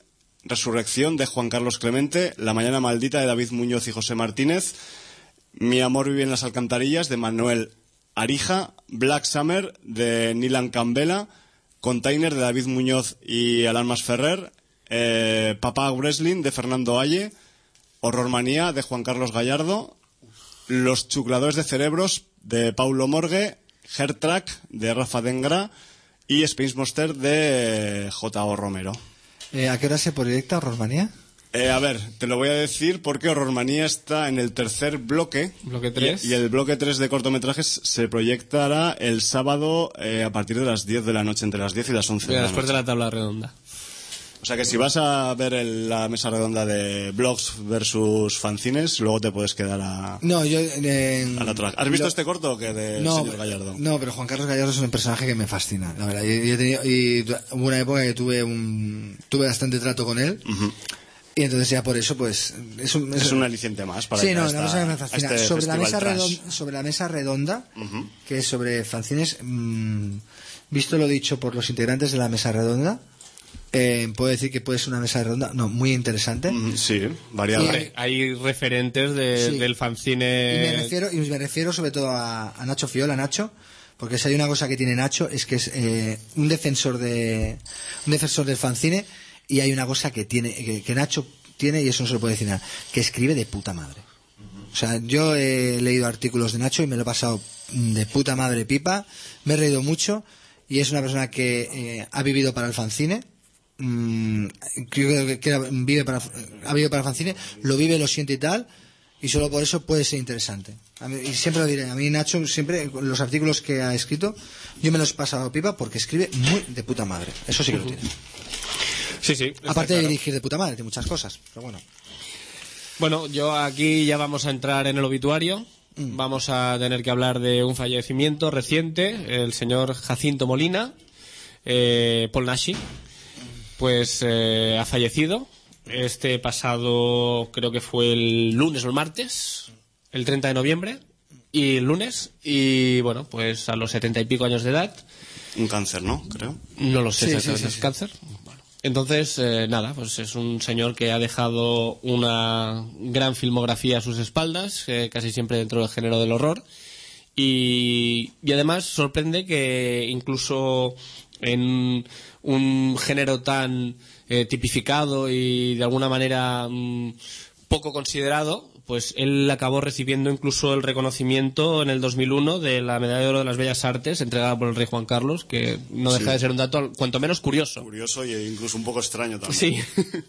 Resurrección de Juan Carlos Clemente, La mañana maldita de David Muñoz y José Martínez, Mi amor vive en las alcantarillas de Manuel Arija, Black Summer de Nilan Cambela, Container de David Muñoz y Alan Masferrer, eh, Papá Wrestling de Fernando Aye, Horror Manía de Juan Carlos Gallardo, Los chucladores de cerebros de Paulo Morgue, Hairtrack de Rafa Dengra y Space Monster de J O Romero. Eh, ¿A qué hora se proyecta Horrormanía? Eh, a ver, te lo voy a decir porque Horrormanía está en el tercer bloque. Bloque tres. Y, y el bloque tres de cortometrajes se proyectará el sábado eh, a partir de las diez de la noche, entre las diez y las once de la Después noche. de la tabla redonda. O sea que si vas a ver el- la mesa redonda de blogs versus fanzines, luego te puedes quedar a, No, yo... eh, a la otra. ¿Has visto lo- este corto o qué del no, señor Gallardo? No, pero Juan Carlos Gallardo es un personaje que me fascina, la verdad. Yo, yo he tenido- y du- hubo una época que tuve un tuve bastante trato con él. Ujú. Y entonces ya por eso, pues... Es un, Es un aliciente más para Sí, ir a no, esta- una cosa que me a fascina. este sobre, la festival mesa trash. redonda, sobre la mesa redonda, Ujú. que es sobre fanzines, mm, visto lo dicho por los integrantes de la mesa redonda, eh, puedo decir que puede ser una mesa redonda, no, muy interesante. Mm, Sí, variada. Y- Hombre, hay referentes de- Sí. del Y fanzine. me refiero, y me refiero sobre todo a, a Nacho Fiol, a Nacho, porque si hay una cosa que tiene Nacho es que es eh, un defensor de un defensor del fanzine, y hay una cosa que tiene que, que Nacho tiene, y eso no se lo puede decir nada, que escribe de puta madre. O sea, yo he leído artículos de Nacho y me lo he pasado de puta madre pipa, me he reído mucho, y es una persona que eh, ha vivido para el fanzine. Mm, creo que, que era- vive para, ha vivido para el fanzine, lo vive, lo siente y tal, y solo por eso puede ser interesante. A mí- y siempre lo diré, a mí Nacho, siempre los artículos que ha escrito, yo me los he pasado pipa porque escribe muy de puta madre. Eso sí que lo tiene. Sí, sí. está Aparte de claro. dirigir de puta madre, tiene muchas cosas, pero bueno. Bueno, yo aquí ya vamos a entrar en el obituario. Mm. Vamos a tener que hablar de un fallecimiento reciente, el señor Jacinto Molina, eh, Paul Nashi, pues eh, ha fallecido este pasado, creo que fue el lunes o el martes, el treinta de noviembre, y el lunes, y bueno, pues a los setenta y pico años de edad. Un cáncer, ¿no? Creo. No lo sé Sí, exactamente, sí, sí, es sí. cáncer. Bueno, entonces, eh, nada, pues es un señor que ha dejado una gran filmografía a sus espaldas, eh, casi siempre dentro del género del horror. Y, y además sorprende que incluso en un género tan eh, tipificado y de alguna manera mm, poco considerado, pues él acabó recibiendo incluso el reconocimiento en el dos mil uno de la Medalla de Oro de las Bellas Artes entregada por el rey Juan Carlos, que no deja Sí. de ser un dato cuanto menos curioso. Curioso y incluso un poco extraño también. Sí.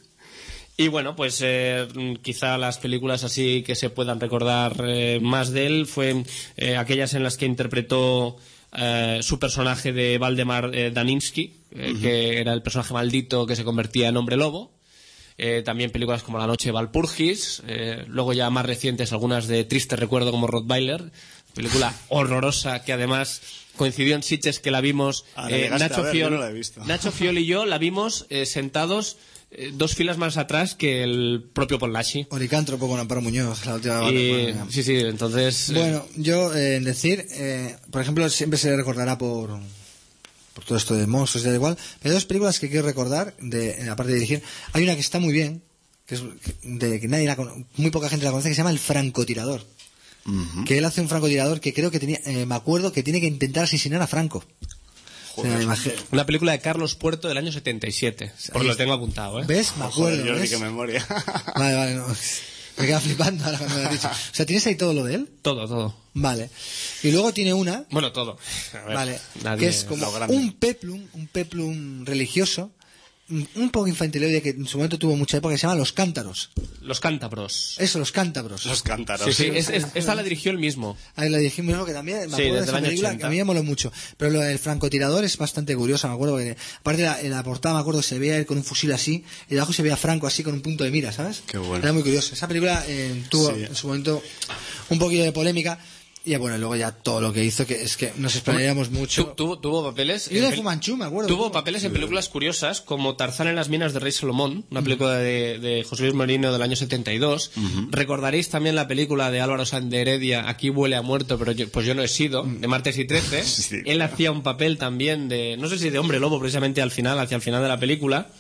Y bueno, pues eh, quizá las películas así que se puedan recordar eh, más de él fue eh, aquellas en las que interpretó eh, su personaje de Valdemar eh, Daninsky, eh, que era el personaje maldito que se convertía en hombre lobo. Eh, también películas como La noche de Valpurgis, eh, luego ya más recientes algunas de triste recuerdo como Rottweiler, película horrorosa que además coincidió en Sitges que la vimos Ah, la eh, llegaste Nacho a ver, yo Fiol, no la he visto. Nacho Fiol y yo la vimos eh, sentados eh, dos filas más atrás que el propio Paul Nashi. Oricántropo con Amparo Muñoz, la última Y, bueno, sí, sí, entonces... eh, Bueno, yo eh, en decir, eh, por ejemplo, siempre se le recordará por, por todo esto de monstruos y da igual. Pero hay dos películas que quiero recordar, de, en la parte de dirigir. Hay una que está muy bien, que es de que nadie la cono- muy poca gente la conoce, que se llama El francotirador. Ujú. Que él hace un francotirador que creo que tenía, eh, me acuerdo que tiene que intentar asesinar a Franco. O sea, imagi- una película de Carlos Puerto del año setenta y siete, porque ahí lo está. tengo apuntado, ¿eh? ¿Ves? Me acuerdo. Joder, Jordi, ¿ves? qué memoria. Vale, vale, no. Me queda flipando ahora cuando me lo has dicho. O sea, ¿tienes ahí todo lo de él? Todo, todo. Vale. Y luego tiene una, Bueno, todo. A ver, vale, nadie- que es como lo grande. un peplum, un peplum religioso, un un poco infantiloide que en su momento tuvo mucha época, que se llama Los Cántaros. Los cántabros. Eso, Los Cántabros. Los cántaros. Sí, sí, es- es- esta la dirigió él mismo. Ahí lo dijimos, ¿no? Que también me Sí, acuerdo de desde esa el año película, ochenta. que a mí me moló mucho. Pero lo del francotirador es bastante curioso, me acuerdo que, aparte la, en la portada, me acuerdo, se veía él con un fusil así, y debajo se veía Franco así con un punto de mira, ¿sabes? Qué bueno. Era muy curioso. Esa película eh, tuvo Sí. en su momento un poquillo de polémica, y bueno, luego ya todo lo que hizo, que es que nos explayaríamos mucho. Tu- tuvo, tuvo papeles... Y uno en de pel- Fumanchu, me acuerdo. Tuvo papeles en películas curiosas como Tarzán en las minas de Rey Salomón, una película de, de José Luis Merino del año setenta y dos. Recordaréis también la película de Álvaro Sanz de Heredia, Aquí huele a muerto, pero yo, pues yo no he sido, de Martes y Trece. Sí. Él hacía un papel también de, no sé si de hombre lobo precisamente al final, hacia el final de la película.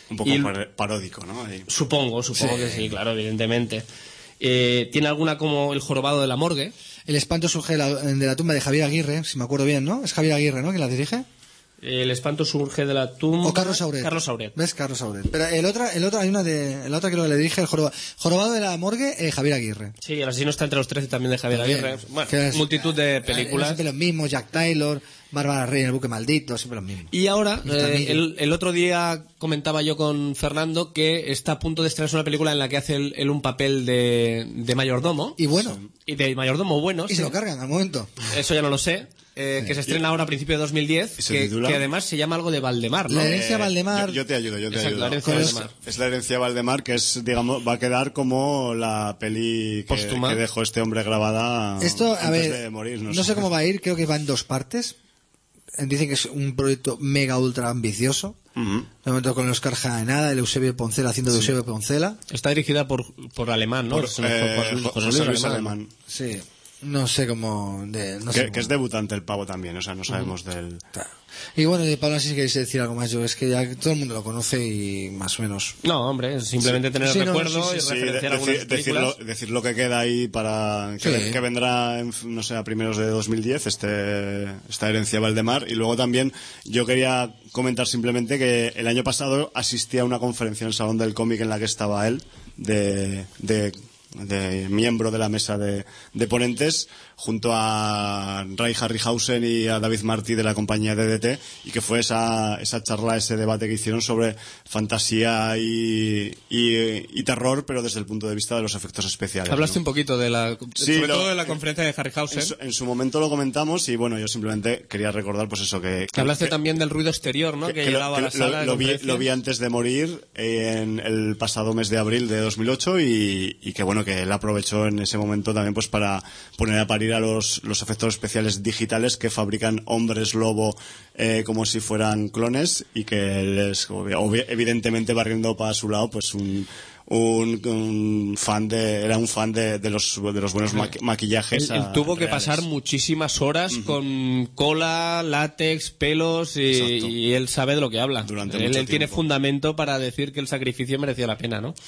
Un poco Y- par- paródico, ¿no? Ahí. Supongo, supongo Sí. que sí, claro, evidentemente. Eh, ¿Tiene alguna como El jorobado de la morgue? El espanto surge de la, de la tumba de Javier Aguirre, si me acuerdo bien, ¿no? Es Javier Aguirre, ¿no? ¿Quién la dirige? El espanto surge de la tumba... O Carlos Sauret. Carlos Sauret. ¿Ves? Carlos Sauret. Pero el otro, el otro hay una de, el otro creo que le dirige el jorobado, jorobado de la morgue, eh, Javier Aguirre. Sí, el asesino está entre los trece también de Javier También. Aguirre. Bueno, Que es- multitud de eh, películas. Siempre los mismos, Jack Taylor, Bárbara Rey en El buque maldito, siempre los mismos. Y ahora, Y también- eh, el, el otro día comentaba yo con Fernando que está a punto de estrenarse una película en la que hace él, él un papel de, de mayordomo. Y bueno, Y de mayordomo bueno. y sí. se lo cargan al momento. Eso ya no lo sé. eh, que se estrena ahora a principios de dos mil diez. ¿Y se Que, titula? que además se llama algo de Valdemar, ¿no? La herencia Valdemar. Yo, yo te ayudo, yo te Exacto, ayudo. la herencia es, Valdemar. es la herencia Valdemar, que es, digamos, va a quedar como la peli que, Póstuma. que dejó este hombre grabada Esto, a antes ver, de morir. No, no sé cómo va a ir, creo que va en dos partes. Dicen que es un proyecto mega ultra ambicioso. Ujú. De momento con Oscar Jaenada, el Eusebio Poncela haciendo de Eusebio Poncela. Está dirigida por, por Alemán, ¿no? Por, Se nos- eh, por- por José Luis Alemán. Sí, no sé cómo. De, no sé Que, cómo. que es debutante el pavo también, o sea, no sabemos del... Claro. Y bueno, de Pablo, si queréis decir algo más, yo es que ya todo el mundo lo conoce y más o menos. No, hombre, es simplemente tener Sí, no, recuerdo sí, y sí, Sí, de- referenciar algunas decir, decir películas. lo, decir lo que queda ahí para que, Sí. que vendrá, en, no sé, a primeros de dos mil diez, este, esta herencia Valdemar. Y luego también yo quería comentar simplemente que el año pasado asistí a una conferencia en el Salón del Cómic en la que estaba él, de, de, de miembro de la mesa de, de ponentes, junto a Ray Harryhausen y a David Martí de la compañía D D T, y que fue esa, esa charla, ese debate que hicieron sobre fantasía y, y, y terror, pero desde el punto de vista de los efectos especiales. Hablaste ¿no? un poquito de la, Sí, sobre lo- todo de la conferencia de Harryhausen. En su, en su momento lo comentamos y bueno, yo simplemente quería recordar pues eso que... Que hablaste que- también del ruido exterior, ¿no? Que, que lo- llegaba que a la lo- sala de lo vi, conferencias. lo vi antes de morir en el pasado mes de abril de dos mil ocho y, y que bueno, que él aprovechó en ese momento también pues para poner a parir a los, los efectos especiales digitales que fabrican hombres lobo eh, como si fueran clones y que él es obvi- obvi- evidentemente barriendo para su lado pues un... Un, un fan de era un fan de, de los de los buenos maqui- maquillajes Él, él a- tuvo que reales. pasar muchísimas horas con cola, látex, pelos y, Exacto. y él sabe de lo que habla. Durante él mucho él tiene tiempo. fundamento para decir que el sacrificio merecía la pena, ¿no?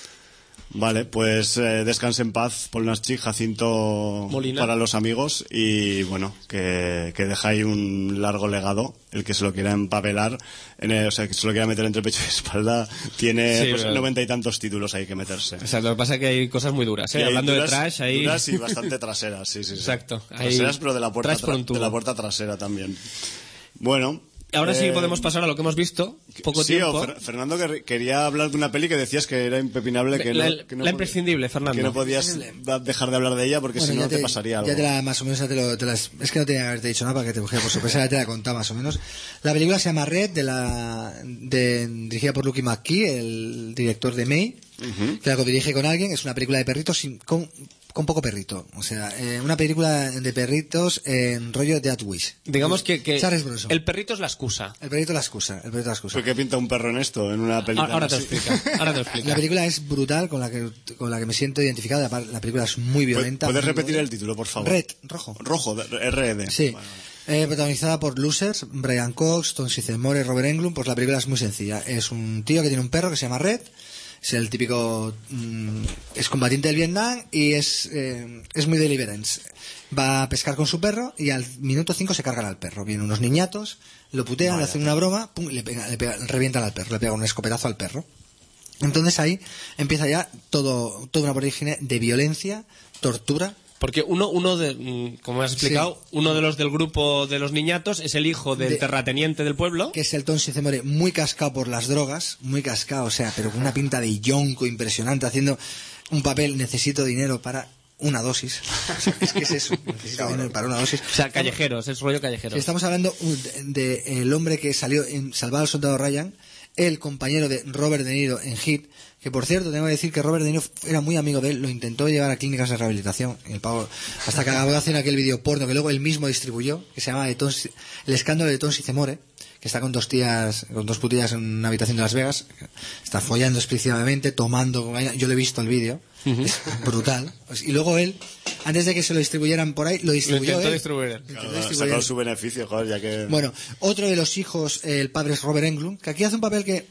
Vale, pues eh, descanse en paz, Polnarchi, Jacinto Molina. para los amigos y bueno, que, que deja ahí un largo legado, el que se lo quiera empapelar, en el- o sea, que se lo quiera meter entre pecho y espalda, tiene Sí, pues, pero- noventa y tantos títulos ahí que meterse. Exacto, lo que pasa es que hay cosas muy duras, ¿eh? Y hay Hablando duras- de trash, ahí... duras y bastante traseras, sí, sí, sí. Exacto, hay Traseras, pero de la puerta, trash por tra- un tubo. de la puerta trasera también. Bueno. Ahora sí eh, podemos pasar a lo que hemos visto, poco sí, tiempo. o Fer- Fernando que- quería hablar de una peli que decías que era impepinable, que La- no, la que no la pod- imprescindible, Fernando. que no podías da- dejar de hablar de ella porque Bueno, si no ya te, pasaría algo. Ya te la, más o menos, ya te lo, te las- es que no tenía que haberte dicho nada para que te cogiera por sorpresa, ya te la he contado más o menos. La película se llama Red, de la, de, dirigida por Lucky McKee, el director de May, que la codirige con alguien. Es una película de perritos sin, con, con poco perrito. O sea, eh, una película de perritos en rollo Death Wish. Digamos que, que Charles Bronson. el perrito es la excusa. El perrito la excusa, el perrito la excusa. ¿Por qué pinta un perro en esto? En una película Ahora te lo así? explica. Ahora te lo explica. La película es brutal, con la que, con la que me siento identificado. La, par- la película es muy violenta. ¿Puedes muy repetir buena. el título, por favor? Red, rojo. Rojo, de- R E D. Sí. Vale, vale. Eh, protagonizada por Losers, Brian Cox, Tom Sizemore, Robert Englund. Pues la película es muy sencilla. Es un tío que tiene un perro que se llama Red. Es el típico mm, es combatiente del Vietnam y es eh, es muy deliverance. Va a pescar con su perro y al minuto cinco se cargan al perro. Vienen unos niñatos, lo putean, le hacen una broma, pum, y le, pega, le, pega- le revientan al perro, le pegan un escopetazo al perro. Entonces ahí empieza ya todo toda una vorágine de violencia, tortura. Porque uno, uno de, mm, como has explicado, uno de los del grupo de los niñatos es el hijo del De- terrateniente del pueblo. Que es el Tom Sizemore muy cascado por las drogas, muy cascado, o sea, pero con una pinta de yonco impresionante, haciendo un papel, necesito dinero para una dosis. O sea, es que es eso, necesito dinero para una dosis. O sea, callejeros, es rollo callejeros. Sí, estamos hablando uh, de, de el hombre que salió en Salvar al Soldado Ryan, el compañero de Robert De Niro en Hit, que por cierto tengo que decir que Robert De Niro era muy amigo de él, lo intentó llevar a clínicas de rehabilitación, y el pavo, hasta que acabó de hacer aquel vídeo porno que luego él mismo distribuyó, que se llama de Tom Si- El escándalo de Tom Sizemore, que está con dos tías, con dos putillas en una habitación de Las Vegas, está follando explícitamente, tomando, yo lo he visto el vídeo, es brutal. Pues, y luego él, antes de que se lo distribuyeran por ahí, lo Lo distribuyó intentó él. distribuir. Lo intentó Claro, distribuir sacó él. su beneficio, joder, ya que... Bueno, otro de los hijos, eh, el padre es Robert Englund, que aquí hace un papel que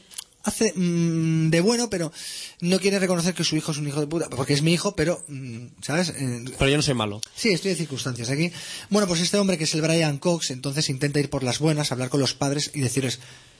hace mmm, de bueno, pero no quiere reconocer que su hijo es un hijo de puta, porque es mi hijo, pero, mmm, ¿sabes? Eh, Pero yo no soy malo. Sí, estoy de circunstancias aquí. Bueno, pues este hombre que es el Brian Cox, entonces intenta ir por las buenas, hablar con los padres y decirles,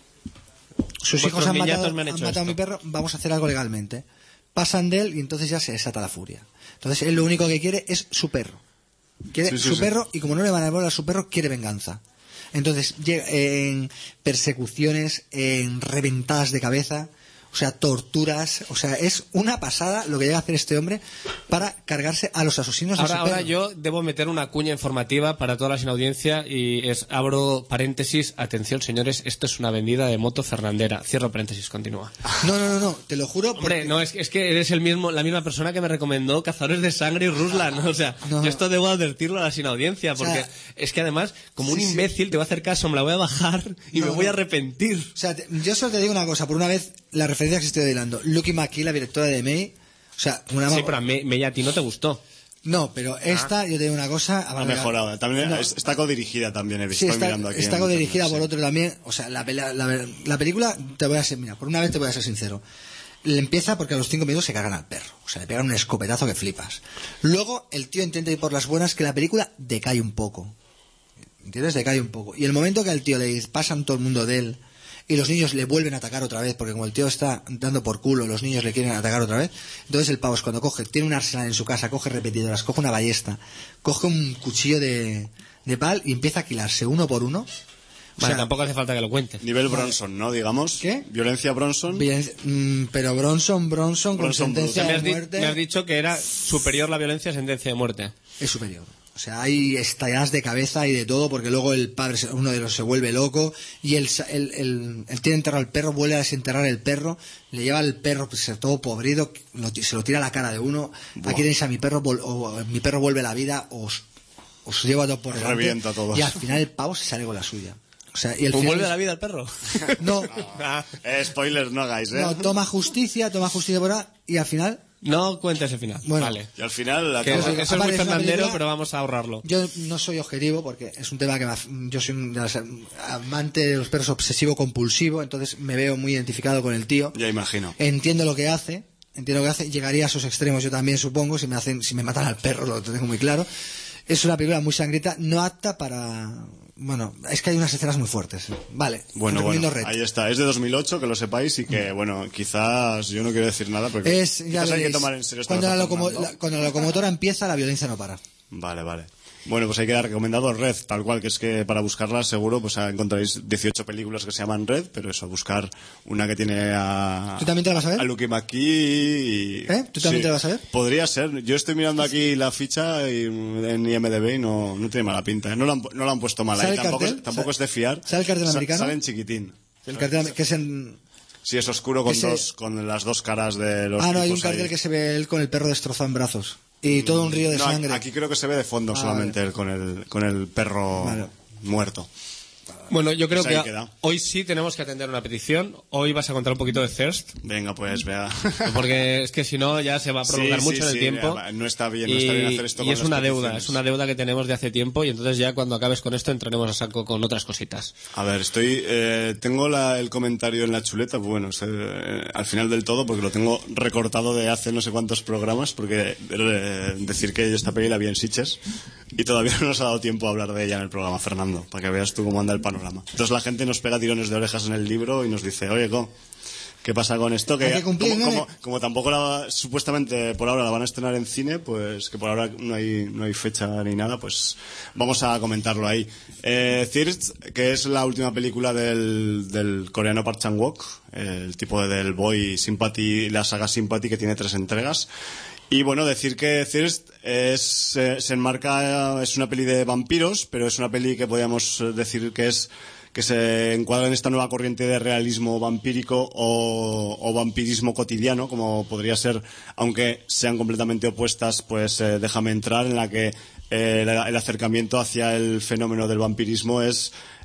sus Vuestros hijos han niñatos matado, me han han hecho matado a mi esto. perro, vamos a hacer algo legalmente. Pasan de él y entonces ya se desata la furia. Entonces él lo único que quiere es su perro. Quiere Sí, sí, su sí. perro y como no le van a devolver a su perro, quiere venganza. Entonces llega en persecuciones, en reventadas de cabeza, o sea, torturas, o sea, es una pasada lo que llega a hacer este hombre para cargarse a los asesinos de Ahora, su ahora perro. yo debo meter una cuña informativa para toda la sin audiencia y es, abro paréntesis, atención señores, esto es una vendida de moto fernandera. Cierro paréntesis, continúa. No, no, no, no, te lo juro. Hombre, porque- no, es, es que eres el mismo, la misma persona que me recomendó Cazadores de Sangre y Ruslan. O sea, No. yo esto debo advertirlo a la sin audiencia, porque O sea, es que además, como un sí, sí. imbécil, te voy a hacer caso, me la voy a bajar y No, me voy no. a arrepentir. O sea, te- yo solo te digo una cosa, por una vez, la referencia que estoy hilando. Lucky McKee, la directora de May, o sea, una... Sí, pero a mí, me- a ti no te gustó. No, pero esta, yo te digo una cosa... Ha mejorado. También No. es- está codirigida también, he visto. Sí, Estoy está, mirando aquí está en codirigida internet, por sí. otro también. O sea, la, pela- la, la película, te voy a ser, mira, por una vez te voy a ser sincero. Le empieza porque a los cinco minutos se cargan al perro. O sea, le pegan un escopetazo que flipas. Luego, el tío intenta ir por las buenas, que la película decae un poco. ¿Entiendes? Decae un poco. Y el momento que al tío le pasan todo el mundo de él y los niños le vuelven a atacar otra vez, porque como el tío está dando por culo, los niños le quieren atacar otra vez, entonces el pavo es cuando coge, tiene un arsenal en su casa, coge repetidoras, coge una ballesta, coge un cuchillo de, de pal y empieza a quilarse uno por uno. O Vale, sea, tampoco hace falta que lo cuentes. Nivel Bronson, ¿no? Digamos. ¿Qué? Violencia Bronson. bien, mm, pero Bronson, Bronson, con Bronson, sentencia me, de has di- muerte me has dicho que era superior la violencia a sentencia de muerte. es superior. O sea, hay estalladas de cabeza y de todo, porque luego el padre, se- uno de los se vuelve loco, y el, sa- el, el, el tiene enterrado al perro, vuelve a desenterrar el perro, le lleva al perro, pues, todo podrido, lo ti- se lo tira a la cara de uno, aquí tenéis a mi perro, vol- o, mi perro vuelve a la vida, os, os llevo a todos por delante, Revienta a todos. y al final el pavo se sale con la suya. O sea, y el ¿Pues final vuelve a es- la vida el perro? No, Ah, Eh, spoilers no hagáis, ¿eh? no, toma justicia, toma justicia por ahí, y al final, no cuentes el final. Bueno. Vale. Y al final... la Que eso, cosa- eso es Aparte, muy es una fernandero, película- pero vamos a ahorrarlo. yo no soy objetivo porque es un tema que me af- yo soy un de las- amante de los perros obsesivo compulsivo, entonces me veo muy identificado con el tío. Ya imagino. Entiendo lo que hace, entiendo lo que hace, llegaría a esos extremos yo también supongo, si me hacen si me matan al perro, lo tengo muy claro. Es una película muy sangrienta, no apta para, bueno, es que hay unas escenas muy fuertes. Vale, Bueno, recomiendo bueno, Red. ahí está. Es de dos mil ocho, que lo sepáis, y que, bueno, quizás yo no quiero decir nada, porque Es, ya quizás hay que veréis, tomar en serio esta cuando, la cosa, locomo- Fernando. la- cuando la locomotora empieza, la violencia no para. Vale, vale. Bueno, pues hay que dar recomendado Red, tal cual, que es que para buscarla seguro pues encontraréis dieciocho películas que se llaman Red, pero eso, buscar una que tiene a... ¿Tú también te la vas a ver? A Lucky McKee y... ¿Eh? ¿Tú también te la vas a ver? Podría ser. Yo estoy mirando aquí la ficha y, en I M D B y no, no tiene mala pinta, ¿eh? No la han, no la han puesto mal ¿Sale ahí, el tampoco, cartel? es, tampoco es de fiar. ¿Sale el cartel Sa- americano? Sale en chiquitín. El cartel que es en... Sí, es oscuro con, Ese- dos, con las dos caras de los Ah, no, hay un tipos cartel ahí. que se ve él con el perro destrozado en brazos. Y todo un río de No, sangre. aquí creo que se ve de fondo Ah, solamente vale. él con el, con el perro Vale. muerto. Bueno, yo creo Pues ahí que queda. hoy sí tenemos que atender una petición. Hoy vas a contar un poquito de Thirst, Venga, pues vea. porque es que si no ya se va a prolongar Sí, mucho sí, en el sí, tiempo. ya, no está bien, no está bien hacer esto y con es las una deuda, peticiones. es una deuda que tenemos de hace tiempo y entonces ya cuando acabes con esto entraremos a saco con otras cositas. A ver, estoy, eh, tengo la- el comentario en la chuleta, bueno, es, eh, al final del todo, porque lo tengo recortado de hace no sé cuántos programas, porque eh, decir que yo esta peli la vi en Sitges y todavía no nos ha dado tiempo a hablar de ella en el programa, Fernando, para que veas tú cómo anda el panorama. Entonces la gente nos pega tirones de orejas en el libro y nos dice, oye, co, ¿qué pasa con esto? Que, Hay que cumplir, como, ¿no? como, como tampoco la, supuestamente por ahora la van a estrenar en cine, pues que por ahora no hay, no hay fecha ni nada, pues vamos a comentarlo ahí. Eh, Thirst, que es la última película del, del coreano Park Chan-wook, el tipo del Boy Sympathy, la saga Sympathy, que tiene tres entregas. Y bueno, decir que Thirst es, eh, se enmarca, es una peli de vampiros, pero es una peli que podríamos eh, decir que es que se encuadra en esta nueva corriente de realismo vampírico o, o vampirismo cotidiano, como podría ser, aunque sean completamente opuestas, pues eh, déjame entrar, en la que eh, el, el acercamiento hacia el fenómeno del vampirismo es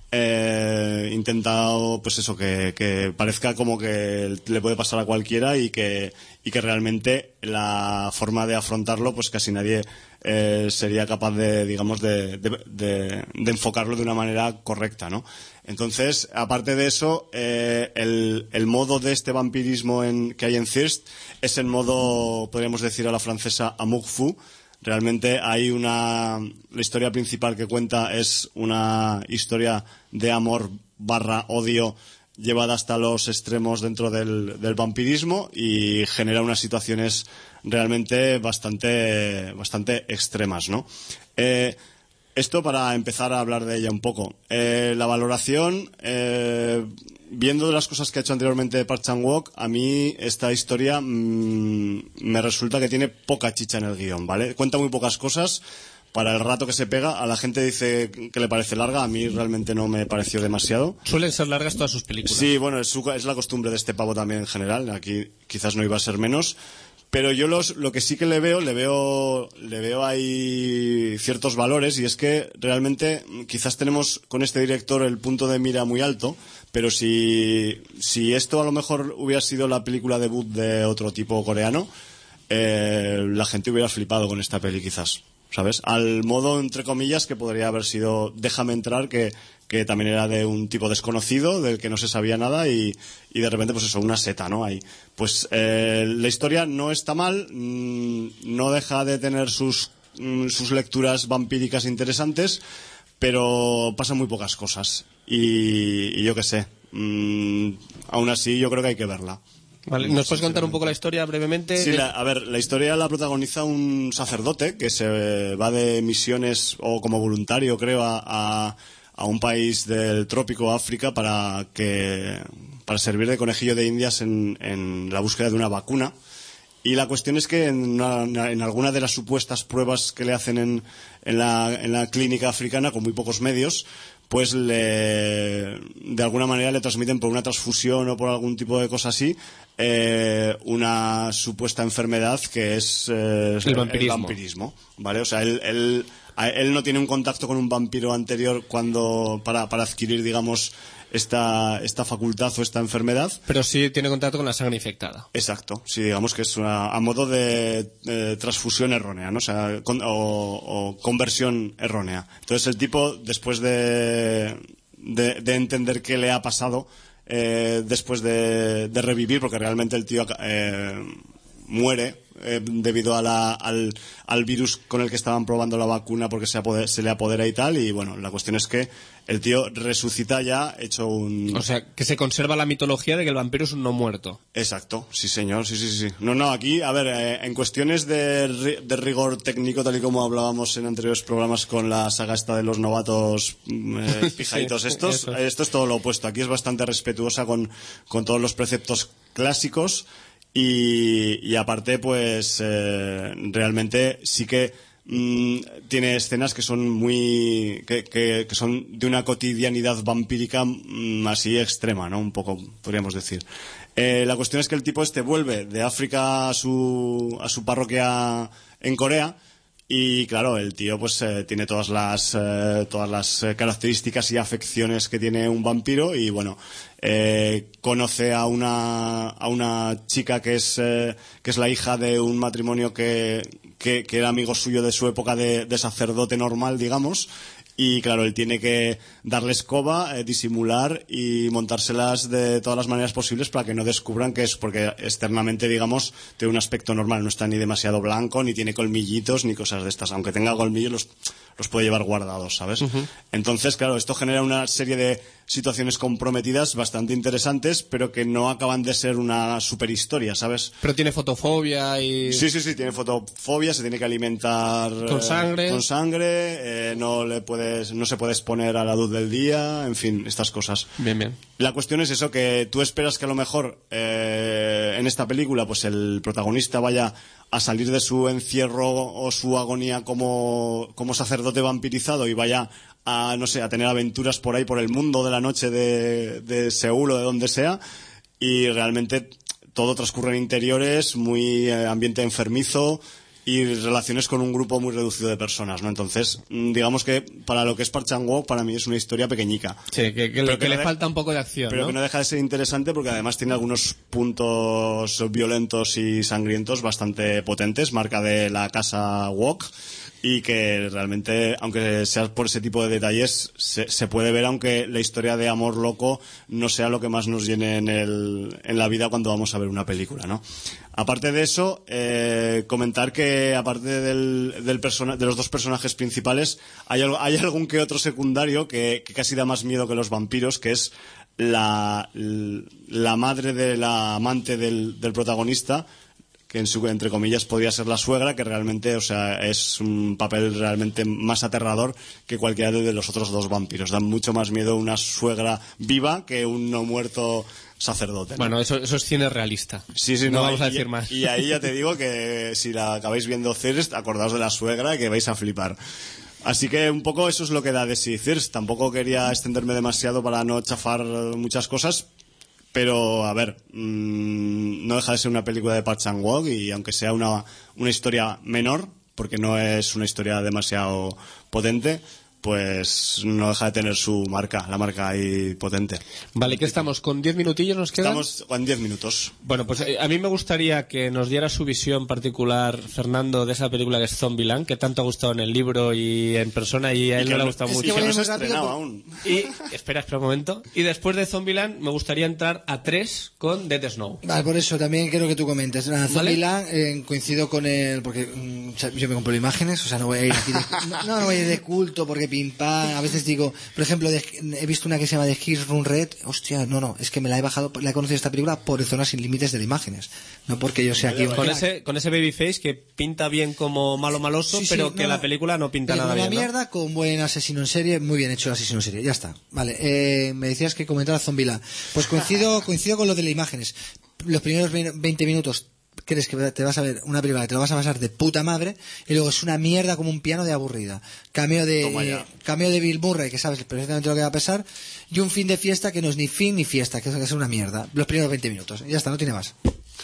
eh, intentado, pues eso, que, que parezca como que le puede pasar a cualquiera y que, y que realmente la forma de afrontarlo, pues casi nadie eh, sería capaz de, digamos, de, de, de, de enfocarlo de una manera correcta, ¿no? Entonces, aparte de eso, eh, el, el modo de este vampirismo en, que hay en Thirst es el modo, podríamos decir a la francesa, amour fou. Realmente hay una... La historia principal que cuenta es una historia de amor barra odio llevada hasta los extremos dentro del, del vampirismo y genera unas situaciones realmente bastante, bastante extremas, ¿no? Eh, esto para empezar a hablar de ella un poco. Eh, la valoración... Eh, viendo las cosas que ha hecho anteriormente Park Chan-wook, a mí esta historia mmm, me resulta que tiene poca chicha en el guión, ¿vale? Cuenta muy pocas cosas para el rato que se pega. A la gente dice que le parece larga, a mí realmente no me pareció demasiado. Suelen ser largas todas sus películas. Sí, bueno, es, su, es la costumbre de este pavo también en general, aquí quizás no iba a ser menos. Pero yo los, lo que sí que le veo, le veo, le veo ahí ciertos valores, y es que realmente quizás tenemos con este director el punto de mira muy alto, pero si, si esto a lo mejor hubiera sido la película debut de otro tipo coreano, eh, la gente hubiera flipado con esta peli quizás, ¿sabes? Al modo, entre comillas, que podría haber sido Déjame entrar, que, que también era de un tipo desconocido, del que no se sabía nada, y, y de repente, pues eso, una seta, ¿no? Ahí. Pues eh, la historia no está mal, mmm, no deja de tener sus, mmm, sus lecturas vampíricas interesantes, pero pasan muy pocas cosas. Y, y yo qué sé, mmm, aún así yo creo que hay que verla. Vale, ¿nos puedes contar un poco la historia brevemente? Sí, la, a ver, la historia la protagoniza un sacerdote que se va de misiones o como voluntario, creo, a, a, a un país del trópico, África, para que para servir de conejillo de indias en, en la búsqueda de una vacuna. Y la cuestión es que en, una, en alguna de las supuestas pruebas que le hacen en, en, la, en la clínica africana, con muy pocos medios, pues le, de alguna manera le transmiten por una transfusión o por algún tipo de cosa así, eh, una supuesta enfermedad que es eh, el vampirismo. el vampirismo, ¿vale? O sea, él, él, él no tiene un contacto con un vampiro anterior cuando para, para adquirir, digamos, esta, esta facultad o esta enfermedad. Pero sí tiene contacto con la sangre infectada. Exacto, sí, digamos que es una, a modo de eh, transfusión errónea, ¿no? O sea, con, o, o conversión errónea. Entonces el tipo, después de, de, de entender qué le ha pasado, eh, después de, de revivir, porque realmente el tío eh, muere eh, debido a la, al, al virus con el que estaban probando la vacuna, porque se, apoder, se le apodera y tal, y bueno, la cuestión es que el tío resucita ya hecho un... O sea, que se conserva la mitología de que el vampiro es un no muerto. Exacto, sí señor, sí, sí, sí. No, no, aquí, a ver, eh, en cuestiones de, de rigor técnico, tal y como hablábamos en anteriores programas con la saga esta de los novatos eh, pijaditos Sí, estos, eso. esto es todo lo opuesto. Aquí es bastante respetuosa con, con todos los preceptos clásicos y, y aparte, pues, eh, realmente sí que Mm, tiene escenas que son muy que, que, que son de una cotidianidad vampírica mm, así extrema, ¿no? Un poco, podríamos decir. Eh, la cuestión es que el tipo este vuelve de África a su a su parroquia en Corea y claro, el tío pues eh, tiene todas las eh, todas las eh, características y afecciones que tiene un vampiro y bueno, eh, conoce a una a una chica que es eh, que es la hija de un matrimonio que Que, que era amigo suyo de su época de, de sacerdote normal, digamos, y claro, él tiene que darle escoba, eh, disimular y montárselas de todas las maneras posibles para que no descubran que es, porque externamente, digamos, tiene un aspecto normal, no está ni demasiado blanco, ni tiene colmillitos, ni cosas de estas, aunque tenga colmillos los, los puede llevar guardados, ¿sabes? Uh-huh. Entonces, claro, esto genera una serie de situaciones comprometidas bastante interesantes, pero que no acaban de ser una superhistoria, ¿sabes? Pero tiene fotofobia y... Sí, sí, sí, tiene fotofobia, se tiene que alimentar... Con sangre. Eh, con sangre, eh, no le puedes, no se puede exponer a la luz del día, en fin, estas cosas. Bien, bien. La cuestión es eso, que tú esperas que a lo mejor eh, en esta película pues el protagonista vaya a salir de su encierro o su agonía como, como sacerdote vampirizado y vaya a, no sé, a tener aventuras por ahí, por el mundo de la noche de, de Seúl o de donde sea, y realmente todo transcurre en interiores, muy eh, ambiente enfermizo, y relaciones con un grupo muy reducido de personas, ¿no? Entonces, digamos que para lo que es Park Chan-wook, para mí es una historia pequeñica. Sí, que, que, le, que que le de... falta un poco de acción, Pero ¿no? que no deja de ser interesante porque además tiene algunos puntos violentos y sangrientos bastante potentes, marca de la casa Wok, y que realmente, aunque sea por ese tipo de detalles, se, se puede ver, aunque la historia de amor loco no sea lo que más nos llene en, el, en la vida cuando vamos a ver una película, ¿no? Aparte de eso, eh, comentar que aparte del, del persona, de los dos personajes principales, hay, hay algún que otro secundario que, que casi da más miedo que los vampiros, que es la, la madre de la amante del, del protagonista, que en su, entre comillas, podría ser la suegra, que realmente, o sea, es un papel realmente más aterrador que cualquiera de los otros dos vampiros. Dan mucho más miedo una suegra viva que un no muerto sacerdote, ¿no? Bueno, eso, eso es cine realista. Sí, sí, no, no vamos y, a decir más. Y ahí ya te digo que si la acabáis viendo Thirst, acordaos de la suegra, que vais a flipar. Así que un poco eso es lo que da de sí Thirst. Tampoco quería extenderme demasiado para no chafar muchas cosas, pero a ver, mmm, no deja de ser una película de Park Chan-wook, y aunque sea una, una historia menor, porque no es una historia demasiado potente, pues no deja de tener su marca, la marca ahí potente. Vale, ¿qué estamos? ¿Con diez minutillos nos quedan? Estamos con diez minutos. Bueno, pues eh, a mí me gustaría que nos diera su visión particular, Fernando, de esa película que es Zombieland, que tanto ha gustado en el libro y en persona, y a él Y no le ha no- gustado es mucho. que no voy se ha muy rápido estrenado por- aún. Y, espera, espera un momento. Y después de Zombieland me gustaría entrar a tres con Dead Snow. Vale, por eso también quiero que tú comentes. La ¿Vale? Zombieland, eh, coincido con el. Porque mm, o sea, yo me compro imágenes, o sea, no voy a ir aquí de, no, no voy a ir de culto porque pim pam. A veces digo, por ejemplo, de- he visto una que se llama The Kiss Run Red. Hostia, no, no, es que me la he bajado, la he conocido esta película por Zonas sin Límites de las Imágenes. No porque yo sea aquí un Con crack. ese, con ese babyface que pinta bien como malo maloso, Sí, sí, pero que no, la no. película no pinta Película nada una bien, ¿no? mierda con buen asesino en serie, muy bien hecho el asesino en serie, ya está. Vale, eh, me decías que comentaba Zombieland. Pues coincido, coincido con lo de las imágenes. Los primeros veinte minutos crees que te vas a ver una película que te lo vas a pasar de puta madre, y luego es una mierda como un piano de aburrida. Cameo Toma de ya. cameo de Bill Murray, que sabes perfectamente lo que va a pasar, y un fin de fiesta que no es ni fin ni fiesta, que es, que es una mierda. Los primeros veinte minutos, ya está, no tiene más.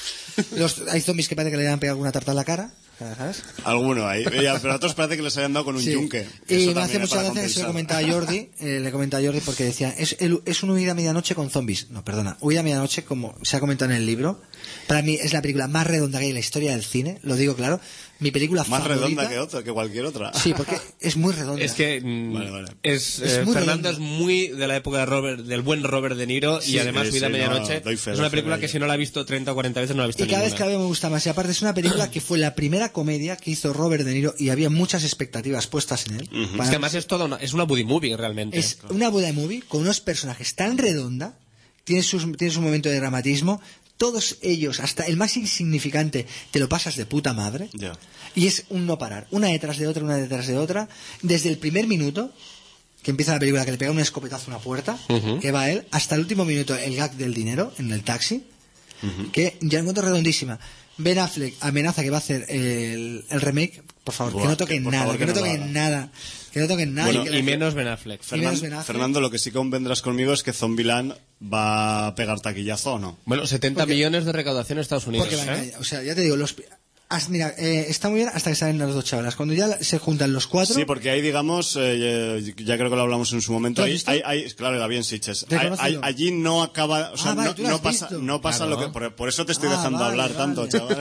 Los, hay zombies que parece que le han pegado alguna tarta en la cara, ¿sabes? Alguno ahí. Ya, pero a otros parece que les hayan dado con un Sí. yunque. que Y eso me hace también es mucha para gracia que se lo compensar. comentaba a Jordi, eh, le comentaba a Jordi porque decía, es, el- es una huida a medianoche con zombies. No, perdona, huida a medianoche, como se ha comentado en el libro, para mí es la película más redonda que hay en la historia del cine, lo digo claro, mi película Más favorita. redonda que otra, que cualquier otra. Sí, porque es muy redonda. Es que mm, Vale, vale. es, Es eh, muy Fernando redondo. es muy de la época de Robert, del buen Robert De Niro, Sí, y además sí, Vida a sí, Medianoche no, doy fe, es doy una fe película de que ello. si no la ha visto treinta o cuarenta veces no la ha visto Y cada vez ninguna. cada vez me gusta más. Y aparte es una película que fue la primera comedia que hizo Robert De Niro y había muchas expectativas puestas en él. Es Para- que además es toda una, es una buddy movie realmente. Es una Buda movie con unos personajes tan redonda, tiene, sus, tiene su momento de dramatismo, todos ellos, hasta el más insignificante, te lo pasas de puta madre. Ya. Y es un no parar, una detrás de otra, una detrás de otra, desde el primer minuto que empieza la película, que le pega un escopetazo a una puerta, Ujú. que va él, hasta el último minuto, el gag del dinero en el taxi, que ya encuentro redondísima. Ben Affleck amenaza que va a hacer el, el remake, por favor, Buah, que no toquen por nada, favor, que, que no no lo toquen haga. nada, que no toquen nada. Bueno, y que- Y menos Ben Affleck. Y menos Fernan- Ben Affleck. Fernando, lo que sí convendrás conmigo es que Zombieland va a pegar taquillazo, ¿o no? Bueno, setenta Porque- millones de recaudación en Estados Unidos. Porque van ¿eh? a- o sea, ya te digo, los, as- mira, eh, está muy bien hasta que salen las dos chavalas. Cuando ya la- se juntan los cuatro, Sí, porque ahí, digamos, eh, ya creo que lo hablamos en su momento. ¿Lo has Ahí, visto? ahí, ahí- claro, era bien Sitges. Reconócelo. Ahí- ahí- allí no acaba, o sea, Ah, vale, no, tú lo no has pasa, visto. no pasa Claro. lo que, por, por eso te estoy Ah, dejando vale, hablar vale. tanto, chaval.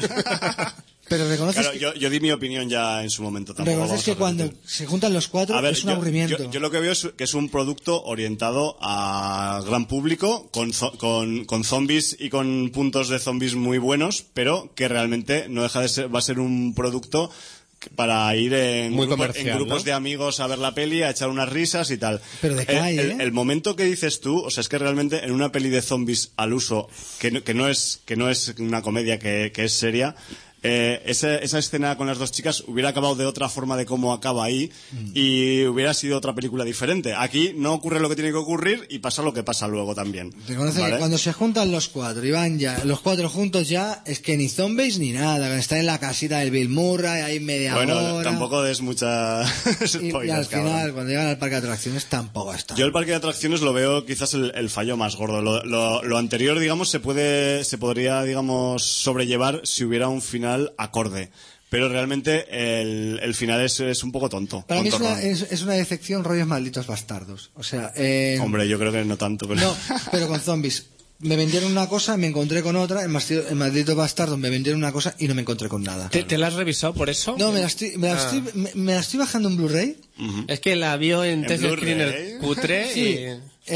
pero reconoces Claro, que, yo, yo di mi opinión ya en su momento. Tampoco reconoces vamos que a cuando repetir. se juntan los cuatro A ver, es un yo, aburrimiento. yo- yo lo que veo es que es un producto orientado a gran público, con, zo- con, con zombies y con puntos de zombies muy buenos, pero que realmente no deja de ser, va a ser un producto que- para ir en, Muy grupo- comercial, en grupos ¿no? de amigos a ver la peli, a echar unas risas y tal. Pero decae, el, el- ¿eh? el momento que dices tú, o sea, es que realmente en una peli de zombies al uso, que no, que no es que no es una comedia, que, que es seria, eh, esa, esa escena con las dos chicas hubiera acabado de otra forma de cómo acaba ahí y hubiera sido otra película diferente. Aquí no ocurre lo que tiene que ocurrir y pasa lo que pasa luego también. Reconoce ¿Vale? que cuando se juntan los cuatro y van ya, los cuatro juntos ya, es que ni zombies ni nada, que están en la casita del Bill Murray, ahí media Bueno, hora. tampoco des mucha Y, y spoilers, al cabrón. final, cuando llegan al parque de atracciones, tampoco está. Yo el parque de atracciones lo veo quizás el, el fallo más gordo. Lo, lo- lo anterior, digamos, se puede, se podría, digamos, sobrellevar si hubiera un final acorde. pero realmente el, el final es, es un poco tonto. Para mí es tontorrón. una, es, es una decepción rollos malditos bastardos. O sea, eh, Hombre, yo creo que no tanto, pero... no, pero con zombies. Me vendieron una cosa, me encontré con otra. En Maldito, en Maldito Bastardo me vendieron una cosa y no me encontré con nada. ¿Te, ¿Te la has revisado por eso? No, me la estoy, me la Ah. estoy, me, me la estoy bajando en Blu-ray. Ujú. Es que la vio en, ¿En T C Blu-ray? Screener cutre Sí. y...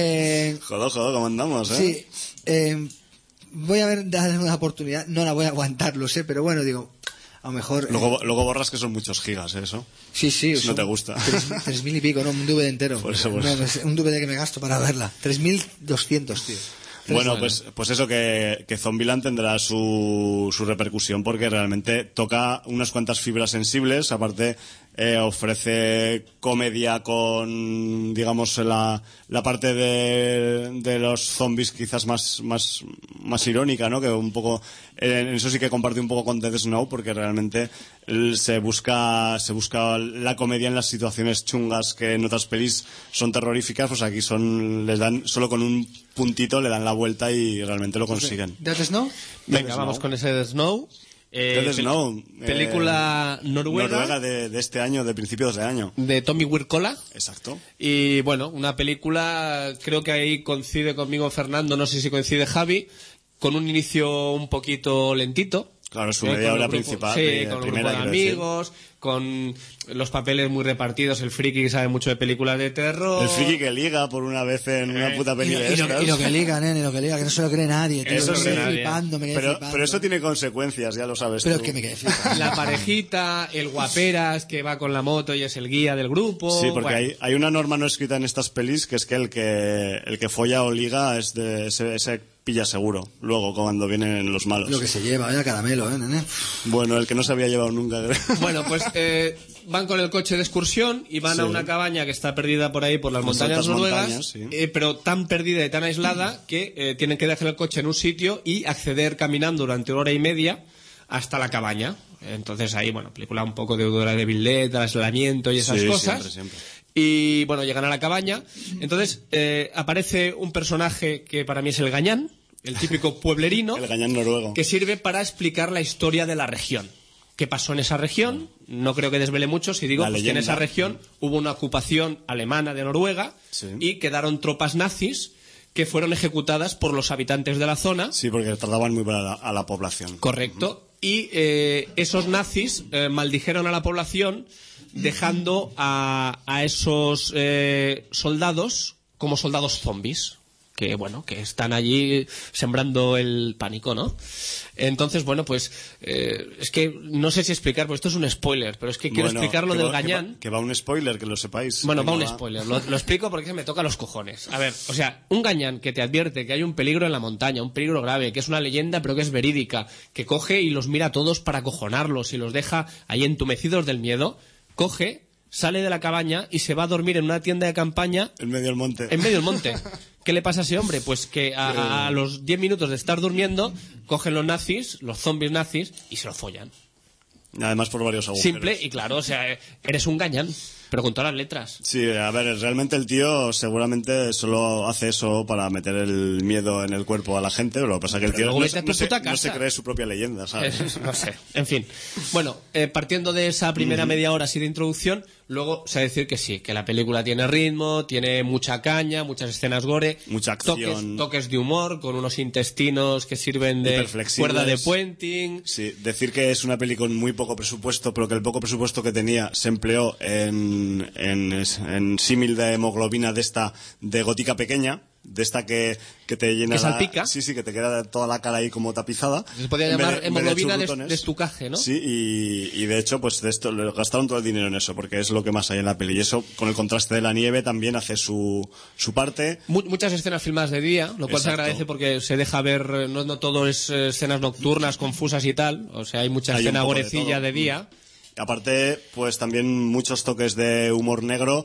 Eh, Joder, joder, ¿cómo andamos, eh? sí. Eh, voy a ver, darle una oportunidad. No la voy a aguantar, lo sé, pero bueno, digo, a lo mejor. eh, Luego, luego borras que son muchos gigas, ¿eh? Eso. sí, sí. no son te gusta. Tres, tres mil y pico, no, un D V D entero. Por eso, por No, eso. es un D V D que me gasto para verla. Tres mil doscientos, tío. Bueno, pues, pues eso, que, que Zombieland tendrá su, su repercusión porque realmente toca unas cuantas fibras sensibles, aparte eh, ofrece comedia con, digamos, la, la parte de, de los zombies quizás más, más, más irónica, ¿no? Que un poco, en eso sí que comparte un poco con Dead Snow porque realmente eh, se busca, se busca la comedia en las situaciones chungas que en otras pelis son terroríficas, pues aquí son, les dan, solo con un puntito le dan la vuelta y realmente lo consiguen. ¿Dead Snow? Venga, Dead vamos Snow. con ese de Snow. Eh, Dead pel- Snow, eh, Película noruega, Noruega de, de este año, de principios de año. de Tommy Wirkola. Exacto. Y bueno, una película, creo que ahí coincide conmigo Fernando, no sé si coincide Javi, con un inicio un poquito lentito. Claro, su Eh, media con hora los grupos- principal. Sí, eh, con un primera, grupo de quiero decir. amigos, con los papeles muy repartidos, el friki que sabe mucho de películas de terror. El friki que liga por una vez en una Eh, puta Y, peli lo- de y lo, estas. y lo que liga, nene, lo que liga, que no se lo cree nadie, tío. Eso me sí. quedé Nadie. flipando, me quedé Pero, flipando. pero eso tiene consecuencias, ya lo sabes Pero tú. que me quedé flipando. La parejita, el guaperas que va con la moto y es el guía del grupo. Sí, porque Bueno, hay, hay una norma no escrita en estas pelis que es que el que, el que folla o liga es de ese, ese pilla seguro, luego cuando vienen los malos. Lo que se lleva, vaya caramelo, eh, nene. Bueno, el que no se había llevado nunca. creo. Bueno, pues eh, van con el coche de excursión y van Sí. a una cabaña que está perdida por ahí por las Las montañas altas noruegas, montañas, sí. eh, pero tan perdida y tan aislada que eh, tienen que dejar el coche en un sitio y acceder caminando durante una hora y media hasta la cabaña. Entonces ahí, bueno, película un poco de Dora de Villet, aislamiento y esas Sí, cosas. siempre, siempre. Y bueno, llegan a la cabaña. Entonces eh, aparece un personaje que para mí es el gañán, el típico pueblerino, El gañán noruego. que sirve para explicar la historia de la región. ¿Qué pasó en esa región? No creo que desvele mucho si digo La pues, que en leyenda. esa región hubo una ocupación alemana de Noruega Sí. y quedaron tropas nazis que fueron ejecutadas por los habitantes de la zona. Sí, porque trataban muy mal a la, a la población. Correcto. Y eh, esos nazis eh, maldijeron a la población dejando a, a esos eh, soldados como soldados zombies. Que bueno, que están allí sembrando el pánico, ¿no? Entonces, bueno, pues eh, es que no sé si explicar, pues esto es un spoiler, pero es que quiero Bueno, explicar lo que del va- que gañán. va- Que va un spoiler, que lo sepáis. Bueno, va Venga, un spoiler, lo, lo explico porque me toca los cojones. A ver, o sea, un gañán que te advierte que hay un peligro en la montaña, un peligro grave, que es una leyenda pero que es verídica, que coge y los mira a todos para acojonarlos y los deja ahí entumecidos del miedo, coge, sale de la cabaña y se va a dormir en una tienda de campaña En medio del monte. en medio del monte. ¿Qué le pasa a ese hombre? Pues que a, a- a los diez minutos de estar durmiendo, cogen los nazis, los zombies nazis, y se lo follan. Además por varios agujeros. Simple y claro, o sea, eres un gañán, pero con todas las letras. Sí, a ver, realmente el tío seguramente solo hace eso para meter el miedo en el cuerpo a la gente, pero lo que pasa es que el Pero tío luego no, vete a se- tu no se, puta no se casa. cree su propia leyenda, ¿sabes? Eh, no sé, en fin. Bueno, eh, partiendo de esa primera media hora así de introducción, luego se ha de decir que sí, que la película tiene ritmo, tiene mucha caña, muchas escenas gore, Mucha acción. toques, toques de humor, con unos intestinos que sirven de Hiperflexibles. cuerda de puenting. Sí, decir que es una peli con muy poco presupuesto, pero que el poco presupuesto que tenía se empleó en, en, en símil de hemoglobina de esta, de gótica pequeña, de esta que, que te llena Que la- salpica. sí, sí, que te queda toda la cara ahí como tapizada. Se podría En vez llamar de- en vez de hemoglobina de, churrutones. de estucaje, ¿no? Sí, y, y de hecho, pues de esto, le gastaron todo el dinero en eso, porque es lo que más hay en la peli. Y eso, con el contraste de la nieve, también hace su, su parte. Mu- Muchas escenas filmadas de día, lo cual se Exacto. agradece porque se deja ver, eh, no, no todo es eh, escenas nocturnas, confusas y tal. O sea, hay mucha Hay un escena poco de gorecilla todo. de día. Aparte, pues también muchos toques de humor negro,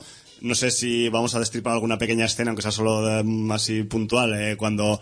no sé si vamos a destripar alguna pequeña escena, aunque sea solo de, así puntual, eh, cuando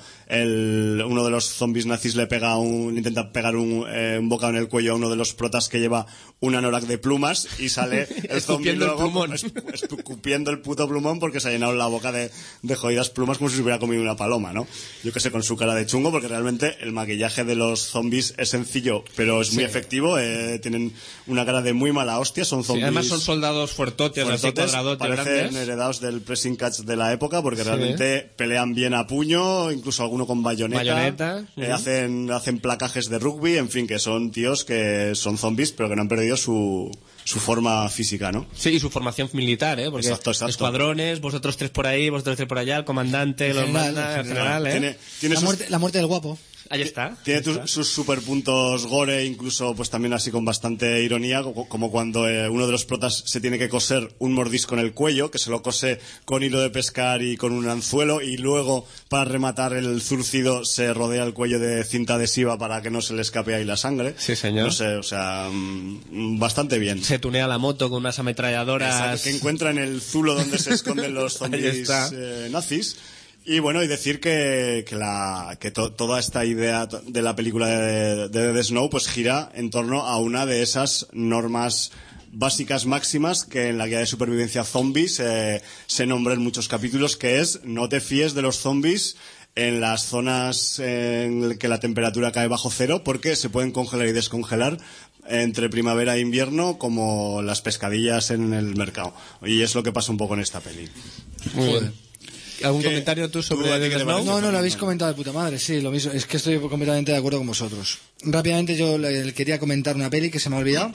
el, uno de los zombies nazis le pega un, intenta pegar un, eh, un bocado en el cuello a uno de los protas que lleva un anorak de plumas y sale el zombie Escupiendo el luego plumón. es- escupiendo el puto plumón porque se ha llenado la boca de, de jodidas plumas como si se hubiera comido una paloma, ¿no? Yo que sé, con su cara de chungo, porque realmente el maquillaje de los zombies es sencillo, pero es muy Sí. efectivo, eh, tienen una cara de muy mala hostia, son Sí, zombies... además son soldados fuertotes, así fuertotes, cuadradotes parecen grandes. heredados del pressing catch de la época porque Sí. realmente pelean bien a puño, incluso alguno con bayoneta, Bayoneta, eh, ujú. hacen, hacen placajes de rugby, en fin, que son tíos que son zombies pero que no han perdido su, su forma física, ¿no? Sí, y su formación militar, ¿eh? Porque Exacto, exacto. escuadrones, vosotros tres por ahí, vosotros tres por allá, el comandante, El los general, manda, el el general, ¿eh? Tiene, tiene La sus, muerte, la muerte del guapo. Ahí está. tiene tus- sus superpuntos gore, incluso pues también así con bastante ironía, co- como cuando eh, uno de los protas se tiene que coser un mordisco en el cuello, que se lo cose con hilo de pescar y con un anzuelo, y luego para rematar el zurcido se rodea el cuello de cinta adhesiva para que no se le escape ahí la sangre. Sí, señor. No sé, o sea, mm, bastante bien. Se tunea la moto con unas ametralladoras. Exacto, que encuentra en el zulo donde se esconden los zombies está. eh, nazis. Y bueno, y decir que, que, la, que to- toda esta idea to- de la película de, de The Snow pues gira en torno a una de esas normas básicas máximas que en la guía de supervivencia zombies eh, se nombra en muchos capítulos, que es no te fíes de los zombies en las zonas en que la temperatura cae bajo cero, porque se pueden congelar y descongelar entre primavera e invierno como las pescadillas en el mercado. Y es lo que pasa un poco en esta peli. Muy bien. ¿Algún ¿Qué- comentario tú tú sobre a ti The qué te Snow? parece? No, no, lo habéis comentado de puta madre, sí, lo mismo. Es que estoy completamente de acuerdo con vosotros. Rápidamente yo le quería comentar una peli que se me ha olvidado.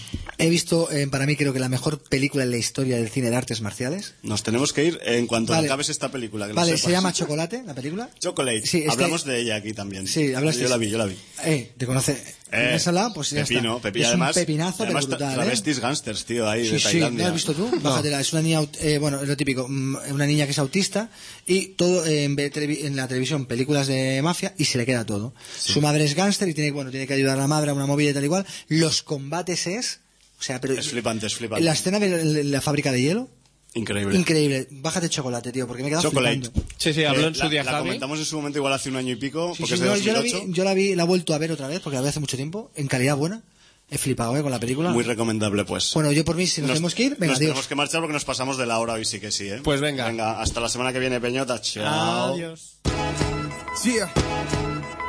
He visto, eh, para mí creo que la mejor película en la historia del cine de artes marciales. Nos tenemos que ir en cuanto Vale. acabes esta película. Que lo Vale, se sepas. llama Chocolate, la película. Chocolate. Sí, este- Hablamos de ella aquí también. Sí, hablaste. Yo la vi, yo la vi. Eh, te conoce. Eh, ¿Me has hablado? Pues ya Pepino, está. Pepino, es además, un pepinazo, pero además brutal, ¿eh? travestis gangsters, tío, ahí Sí, de sí, Tailandia. ¿no has visto tú? Bájatela, es una niña, aut- eh, bueno, es lo típico, mm, una niña que es autista y todo eh, en, ve- televi- en la televisión, películas de mafia y se le queda todo. Su madre es gángster y tiene, bueno, tiene que ayudar a la madre a una movida y tal igual. Los combates es, o sea, pero... Es flipante, es flipante. La escena de la, la fábrica de hielo, Increíble. increíble. Bájate Chocolate, tío, porque me he quedado Chocolate. flipando. Sí, sí, habló Eh, en su la, día la Javi. comentamos en su momento igual hace un año y pico, Sí, porque sí, es de no, yo, la vi, dos mil ocho. yo la vi, la he vuelto a ver otra vez, porque la vi hace mucho tiempo, en calidad buena. He flipado, eh, con la película. Muy recomendable, pues. Bueno, yo por mí, si nos, tenemos que ir, venga, nos adiós. tenemos que marchar porque nos pasamos de la hora hoy, sí que sí, ¿eh? Pues venga. Venga, hasta la semana que viene, Peñota. Chao. Adiós. Yeah.